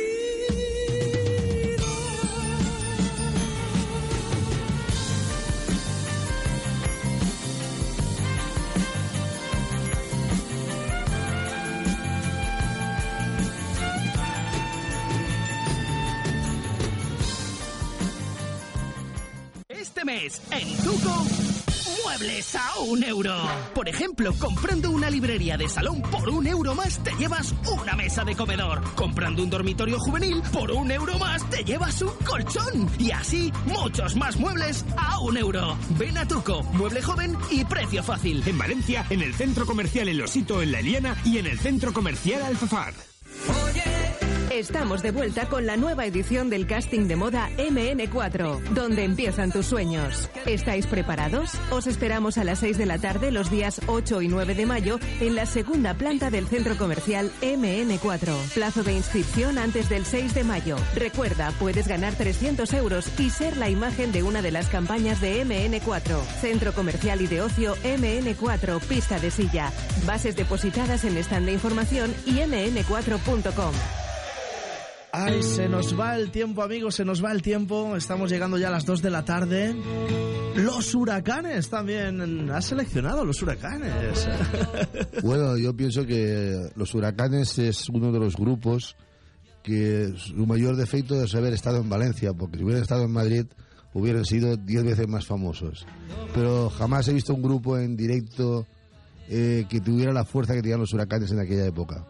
Este mes, en Tuco, muebles a €1. Por ejemplo, comprando una librería de salón por €1 más te llevas una mesa de comedor. Comprando un dormitorio juvenil por €1 más te llevas un colchón. Y así, muchos más muebles a €1. Ven a Tuco, mueble joven y precio fácil. En Valencia, en el Centro Comercial El Osito en La Eliana y en el Centro Comercial Alfafar. Estamos de vuelta con la nueva edición del casting de moda MN4, donde empiezan tus sueños. ¿Estáis preparados? Os esperamos a las 6 de la tarde los días 8 y 9 de mayo en la segunda planta del centro comercial MN4. Plazo de inscripción antes del 6 de mayo. Recuerda, puedes ganar 300 € y ser la imagen de una de las campañas de MN4. Centro Comercial y de Ocio MN4, pista de silla. Bases depositadas en stand de información y mn4.com. Ay, se nos va el tiempo, amigos, se nos va el tiempo. Estamos llegando ya a las 2 de la tarde. Los Huracanes también. ¿Has seleccionado los Huracanes? Bueno, yo pienso que los Huracanes es uno de los grupos que su mayor defecto es haber estado en Valencia, porque si hubieran estado en Madrid hubieran sido 10 veces más famosos. Pero jamás he visto un grupo en directo que tuviera la fuerza que tenían los Huracanes en aquella época.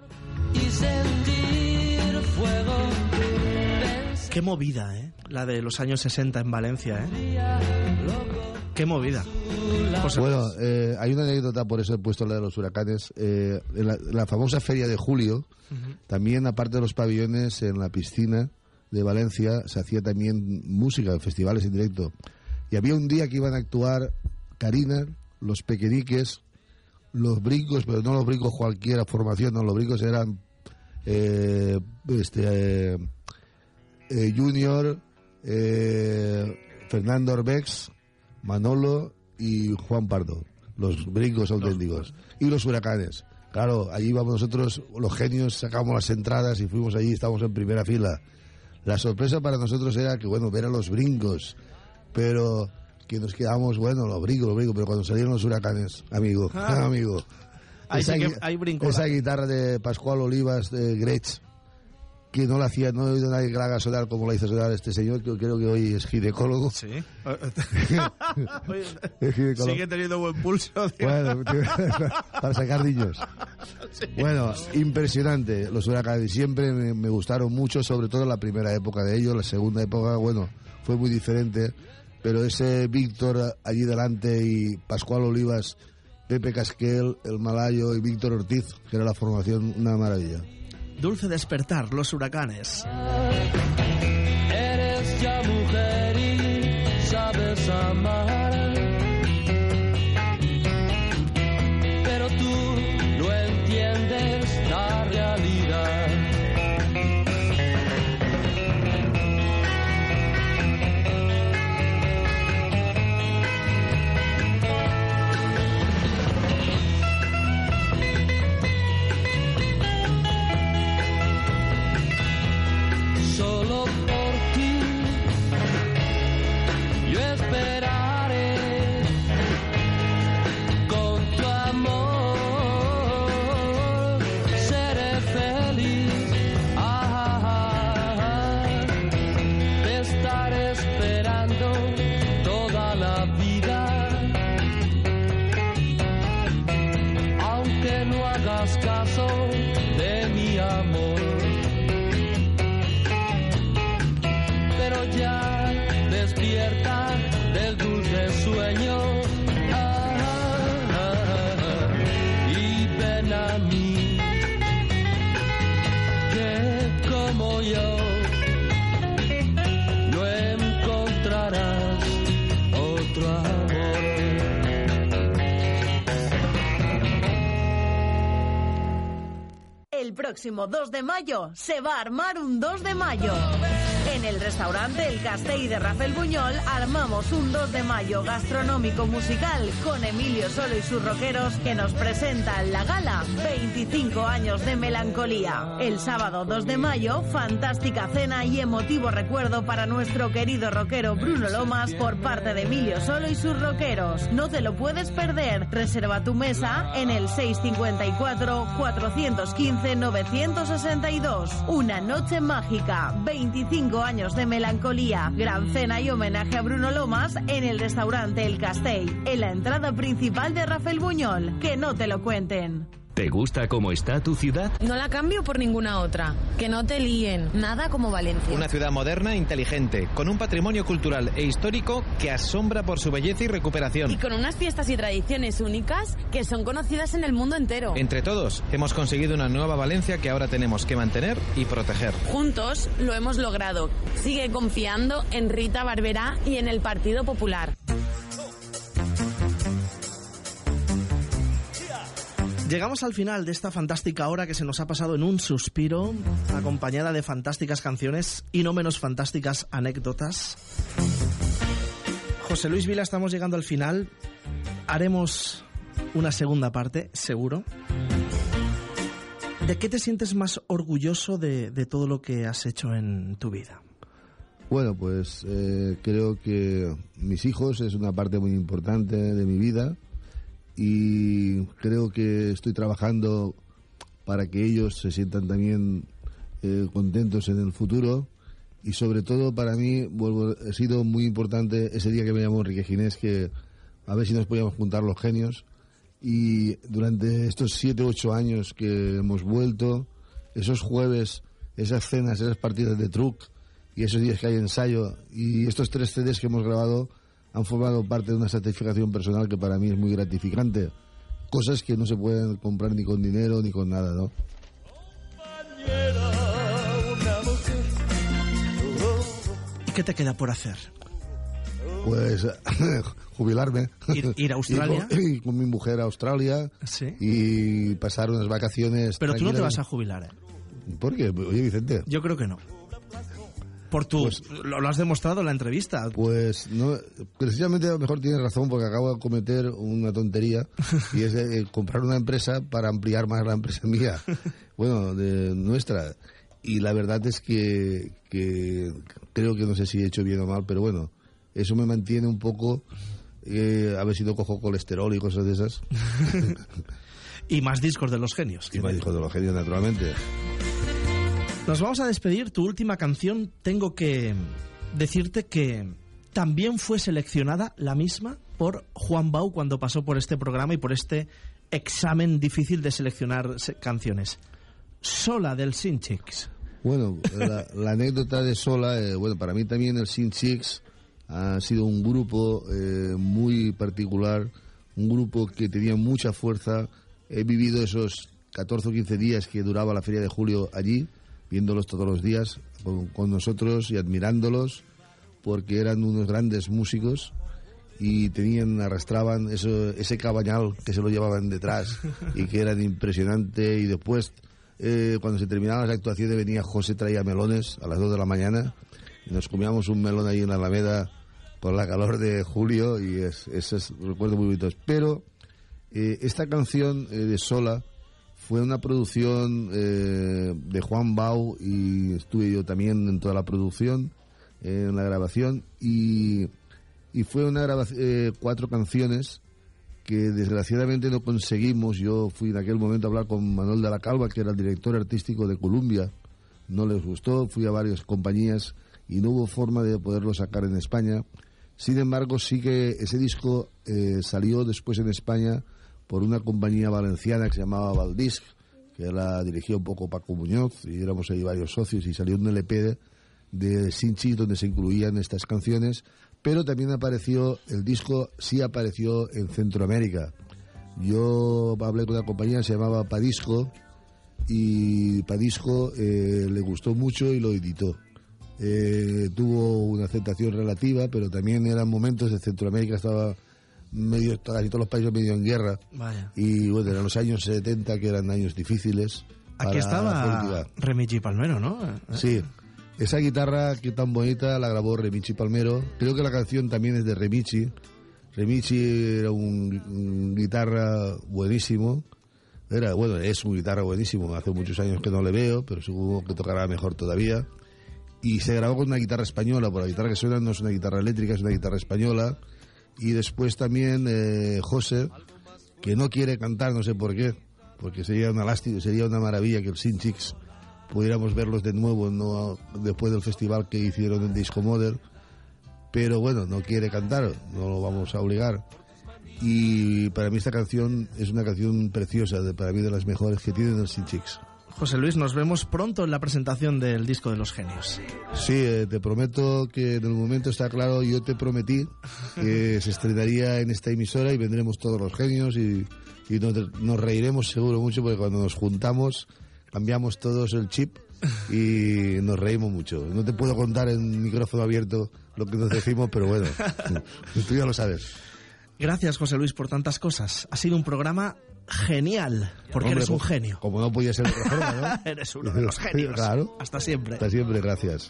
Qué movida, la de los años 60 en Valencia, Qué movida. Bueno, hay una anécdota, por eso he puesto la de los Huracanes. En la famosa Feria de Julio, también aparte de los pabellones, en la piscina de Valencia se hacía también música, festivales en directo. Y había un día que iban a actuar Karina, los Pequeñiques, los Brincos, pero no los Brincos cualquiera formación, no, los Brincos eran Junior, Fernando Orbex, Manolo y Juan Pardo, los Brincos auténticos. Y los Huracanes. Claro, allí íbamos nosotros, los genios, sacamos las entradas y fuimos allí, estábamos en primera fila. La sorpresa para nosotros era que, bueno, ver a los Brincos, pero que nos quedamos, bueno, los brincos, pero cuando salieron los Huracanes, amigo, esa guitarra de Pascual Olivas de Gretsch, que no la hacía, no he oído nadie que la haga sonar como la hizo sonar este señor, que creo que hoy es ginecólogo. Sí. Es ginecólogo. Sigue teniendo buen pulso. Bueno, para sacar niños. Sí. Bueno, impresionante los Huracanes. Siempre me gustaron mucho, sobre todo la primera época de ellos. La segunda época, bueno, fue muy diferente. Pero ese Víctor allí delante y Pascual Olivas, Pepe Casquel, el Malayo y Víctor Ortiz, que era la formación, una maravilla. Dulce despertar, los Huracanes. Eres ya mujer y sabes amar, pero tú no entiendes la realidad. Solo por ti yo esperaré, con tu amor seré feliz, te estaré esperando toda la vida, aunque no hagas caso de mi amor. Pero ya despierta del dulce sueño, y ven a mí, que como yo no encontrarás otro amor. El próximo 2 de mayo se va a armar un 2 de mayo. En el restaurante El Castell de Rafael Buñol armamos un 2 de mayo gastronómico musical con Emilio Solo y sus rockeros, que nos presentan la gala 25 años de melancolía. El sábado 2 de mayo, fantástica cena y emotivo recuerdo para nuestro querido rockero Bruno Lomas por parte de Emilio Solo y sus rockeros. No te lo puedes perder. Reserva tu mesa en el 654-415-962. Una noche mágica, 25 años de melancolía, gran cena y homenaje a Bruno Lomas en el restaurante El Castell, en la entrada principal de Rafael Buñol. Que no te lo cuenten. ¿Te gusta cómo está tu ciudad? No la cambio por ninguna otra. Que no te líen. Nada como Valencia. Una ciudad moderna e inteligente, con un patrimonio cultural e histórico que asombra por su belleza y recuperación. Y con unas fiestas y tradiciones únicas que son conocidas en el mundo entero. Entre todos, hemos conseguido una nueva Valencia que ahora tenemos que mantener y proteger. Juntos lo hemos logrado. Sigue confiando en Rita Barberá y en el Partido Popular. Llegamos al final de esta fantástica hora que se nos ha pasado en un suspiro, acompañada de fantásticas canciones y no menos fantásticas anécdotas. José Luis Vila, estamos llegando al final. Haremos una segunda parte, seguro. ¿De qué te sientes más orgulloso de todo lo que has hecho en tu vida? Bueno, pues creo que mis hijos es una parte muy importante de mi vida. Y creo que estoy trabajando para que ellos se sientan también contentos en el futuro. Y sobre todo para mí ha sido muy importante ese día que me llamó Enrique Ginés, que a ver si nos podíamos juntar los genios. Y durante estos 7 u 8 años que hemos vuelto, esos jueves, esas cenas, esas partidas de truc y esos días que hay ensayo y estos 3 CDs que hemos grabado han formado parte de una satisfacción personal que para mí es muy gratificante. Cosas que no se pueden comprar ni con dinero ni con nada, ¿no? ¿Y qué te queda por hacer? Pues jubilarme. Ir a Australia. Ir con mi mujer a Australia. Sí. Y pasar unas vacaciones. Pero tú no te vas a jubilar, ¿eh? ¿Por qué? Oye, Vicente. Yo creo que no. Pues, lo has demostrado en la entrevista. Pues no, precisamente a lo mejor tienes razón, porque acabo de cometer una tontería y es comprar una empresa para ampliar más la empresa mía, bueno, de nuestra. Y la verdad es que creo que no sé si he hecho bien o mal, pero bueno, eso me mantiene un poco, a ver si no cojo colesterol y cosas de esas. Y más discos de los genios. Y más discos de los genios, naturalmente. Nos vamos a despedir. Tu última canción, tengo que decirte que también fue seleccionada la misma por Juan Bau cuando pasó por este programa y por este examen difícil de seleccionar canciones. Sola, del Sin Chicks. Bueno, la anécdota de Sola, bueno, para mí también el Sin Chicks ha sido un grupo muy particular, un grupo que tenía mucha fuerza. He vivido esos 14 o 15 días que duraba la Feria de Julio allí, viéndolos todos los días con nosotros y admirándolos, porque eran unos grandes músicos y arrastraban ese cabañal que se lo llevaban detrás y que era impresionante. Y después, cuando se terminaban las actuaciones, venía José, traía melones a las 2 de la mañana y nos comíamos un melón ahí en la Alameda con la calor de julio, y esos recuerdos muy bonitos. Pero esta canción de Sola fue una producción de Juan Bau, y estuve yo también en toda la producción, en la grabación, y fue una grabación, 4 canciones que desgraciadamente no conseguimos. Yo fui en aquel momento a hablar con Manuel de la Calva, que era el director artístico de Columbia, no les gustó, fui a varias compañías y no hubo forma de poderlo sacar en España. Sin embargo, sí que ese disco salió después en España por una compañía valenciana que se llamaba Valdisc, que la dirigía un poco Paco Muñoz, y éramos ahí varios socios, y salió un LP de Sin Chicks donde se incluían estas canciones, pero también el disco sí apareció en Centroamérica. Yo hablé con una compañía que se llamaba Padisco, y Padisco le gustó mucho y lo editó. Tuvo una aceptación relativa, pero también eran momentos de Centroamérica, estaba casi todos los países medio en guerra. Vaya. Y bueno, eran los años 70, que eran años difíciles. Aquí estaba Remigi Palmero, ¿no? Sí, Esa guitarra que tan bonita la grabó Remichi Palmero. Creo que la canción también es de Remichi. Remichi era un guitarra buenísimo. Es un guitarra buenísimo. Hace muchos años que no le veo, pero supongo que tocará mejor todavía. Y se grabó con una guitarra española, porque la guitarra que suena no es una guitarra eléctrica, es una guitarra española. Y después también José, que no quiere cantar, no sé por qué, porque sería una lástima, sería una maravilla que el Sin Chicks pudiéramos verlos de nuevo, no después del festival que hicieron en Disco Model, pero bueno, no quiere cantar, no lo vamos a obligar. Y para mí esta canción es una canción preciosa, para mí de las mejores que tienen el Sin Chicks. José Luis, nos vemos pronto en la presentación del disco de Los Genios. Sí, te prometo que en el momento está claro, yo te prometí que se estrenaría en esta emisora y vendremos todos los genios y nos reiremos seguro mucho, porque cuando nos juntamos cambiamos todos el chip y nos reímos mucho. No te puedo contar en micrófono abierto lo que nos decimos, pero bueno, tú ya lo sabes. Gracias, José Luis, por tantas cosas. Ha sido un programa genial, porque eres un genio. Como no podía ser de otra forma, ¿no? Eres uno de los genios. Claro. Hasta siempre. Hasta siempre, gracias.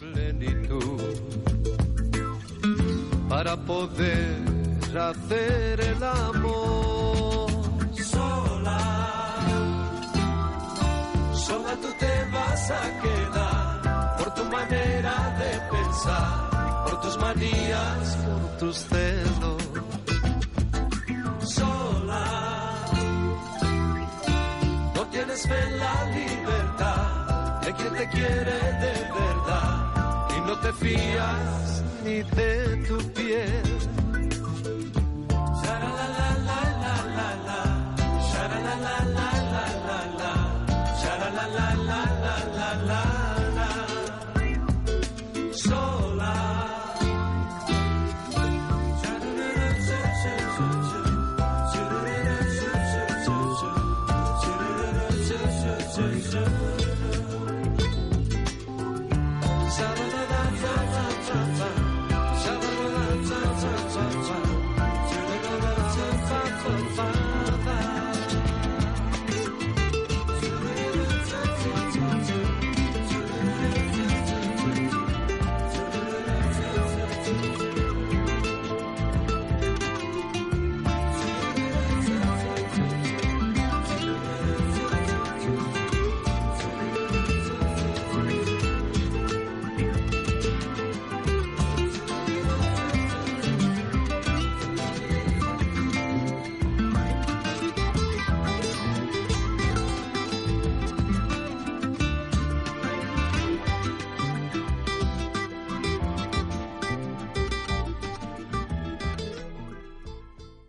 Para poder hacer el amor sola tú te vas a quedar por tu manera de pensar, por tus manías, por tus celos. Sola no tienes fe en la libertad de quien te quiere de verdad y no te fías ni de tu piel. Sola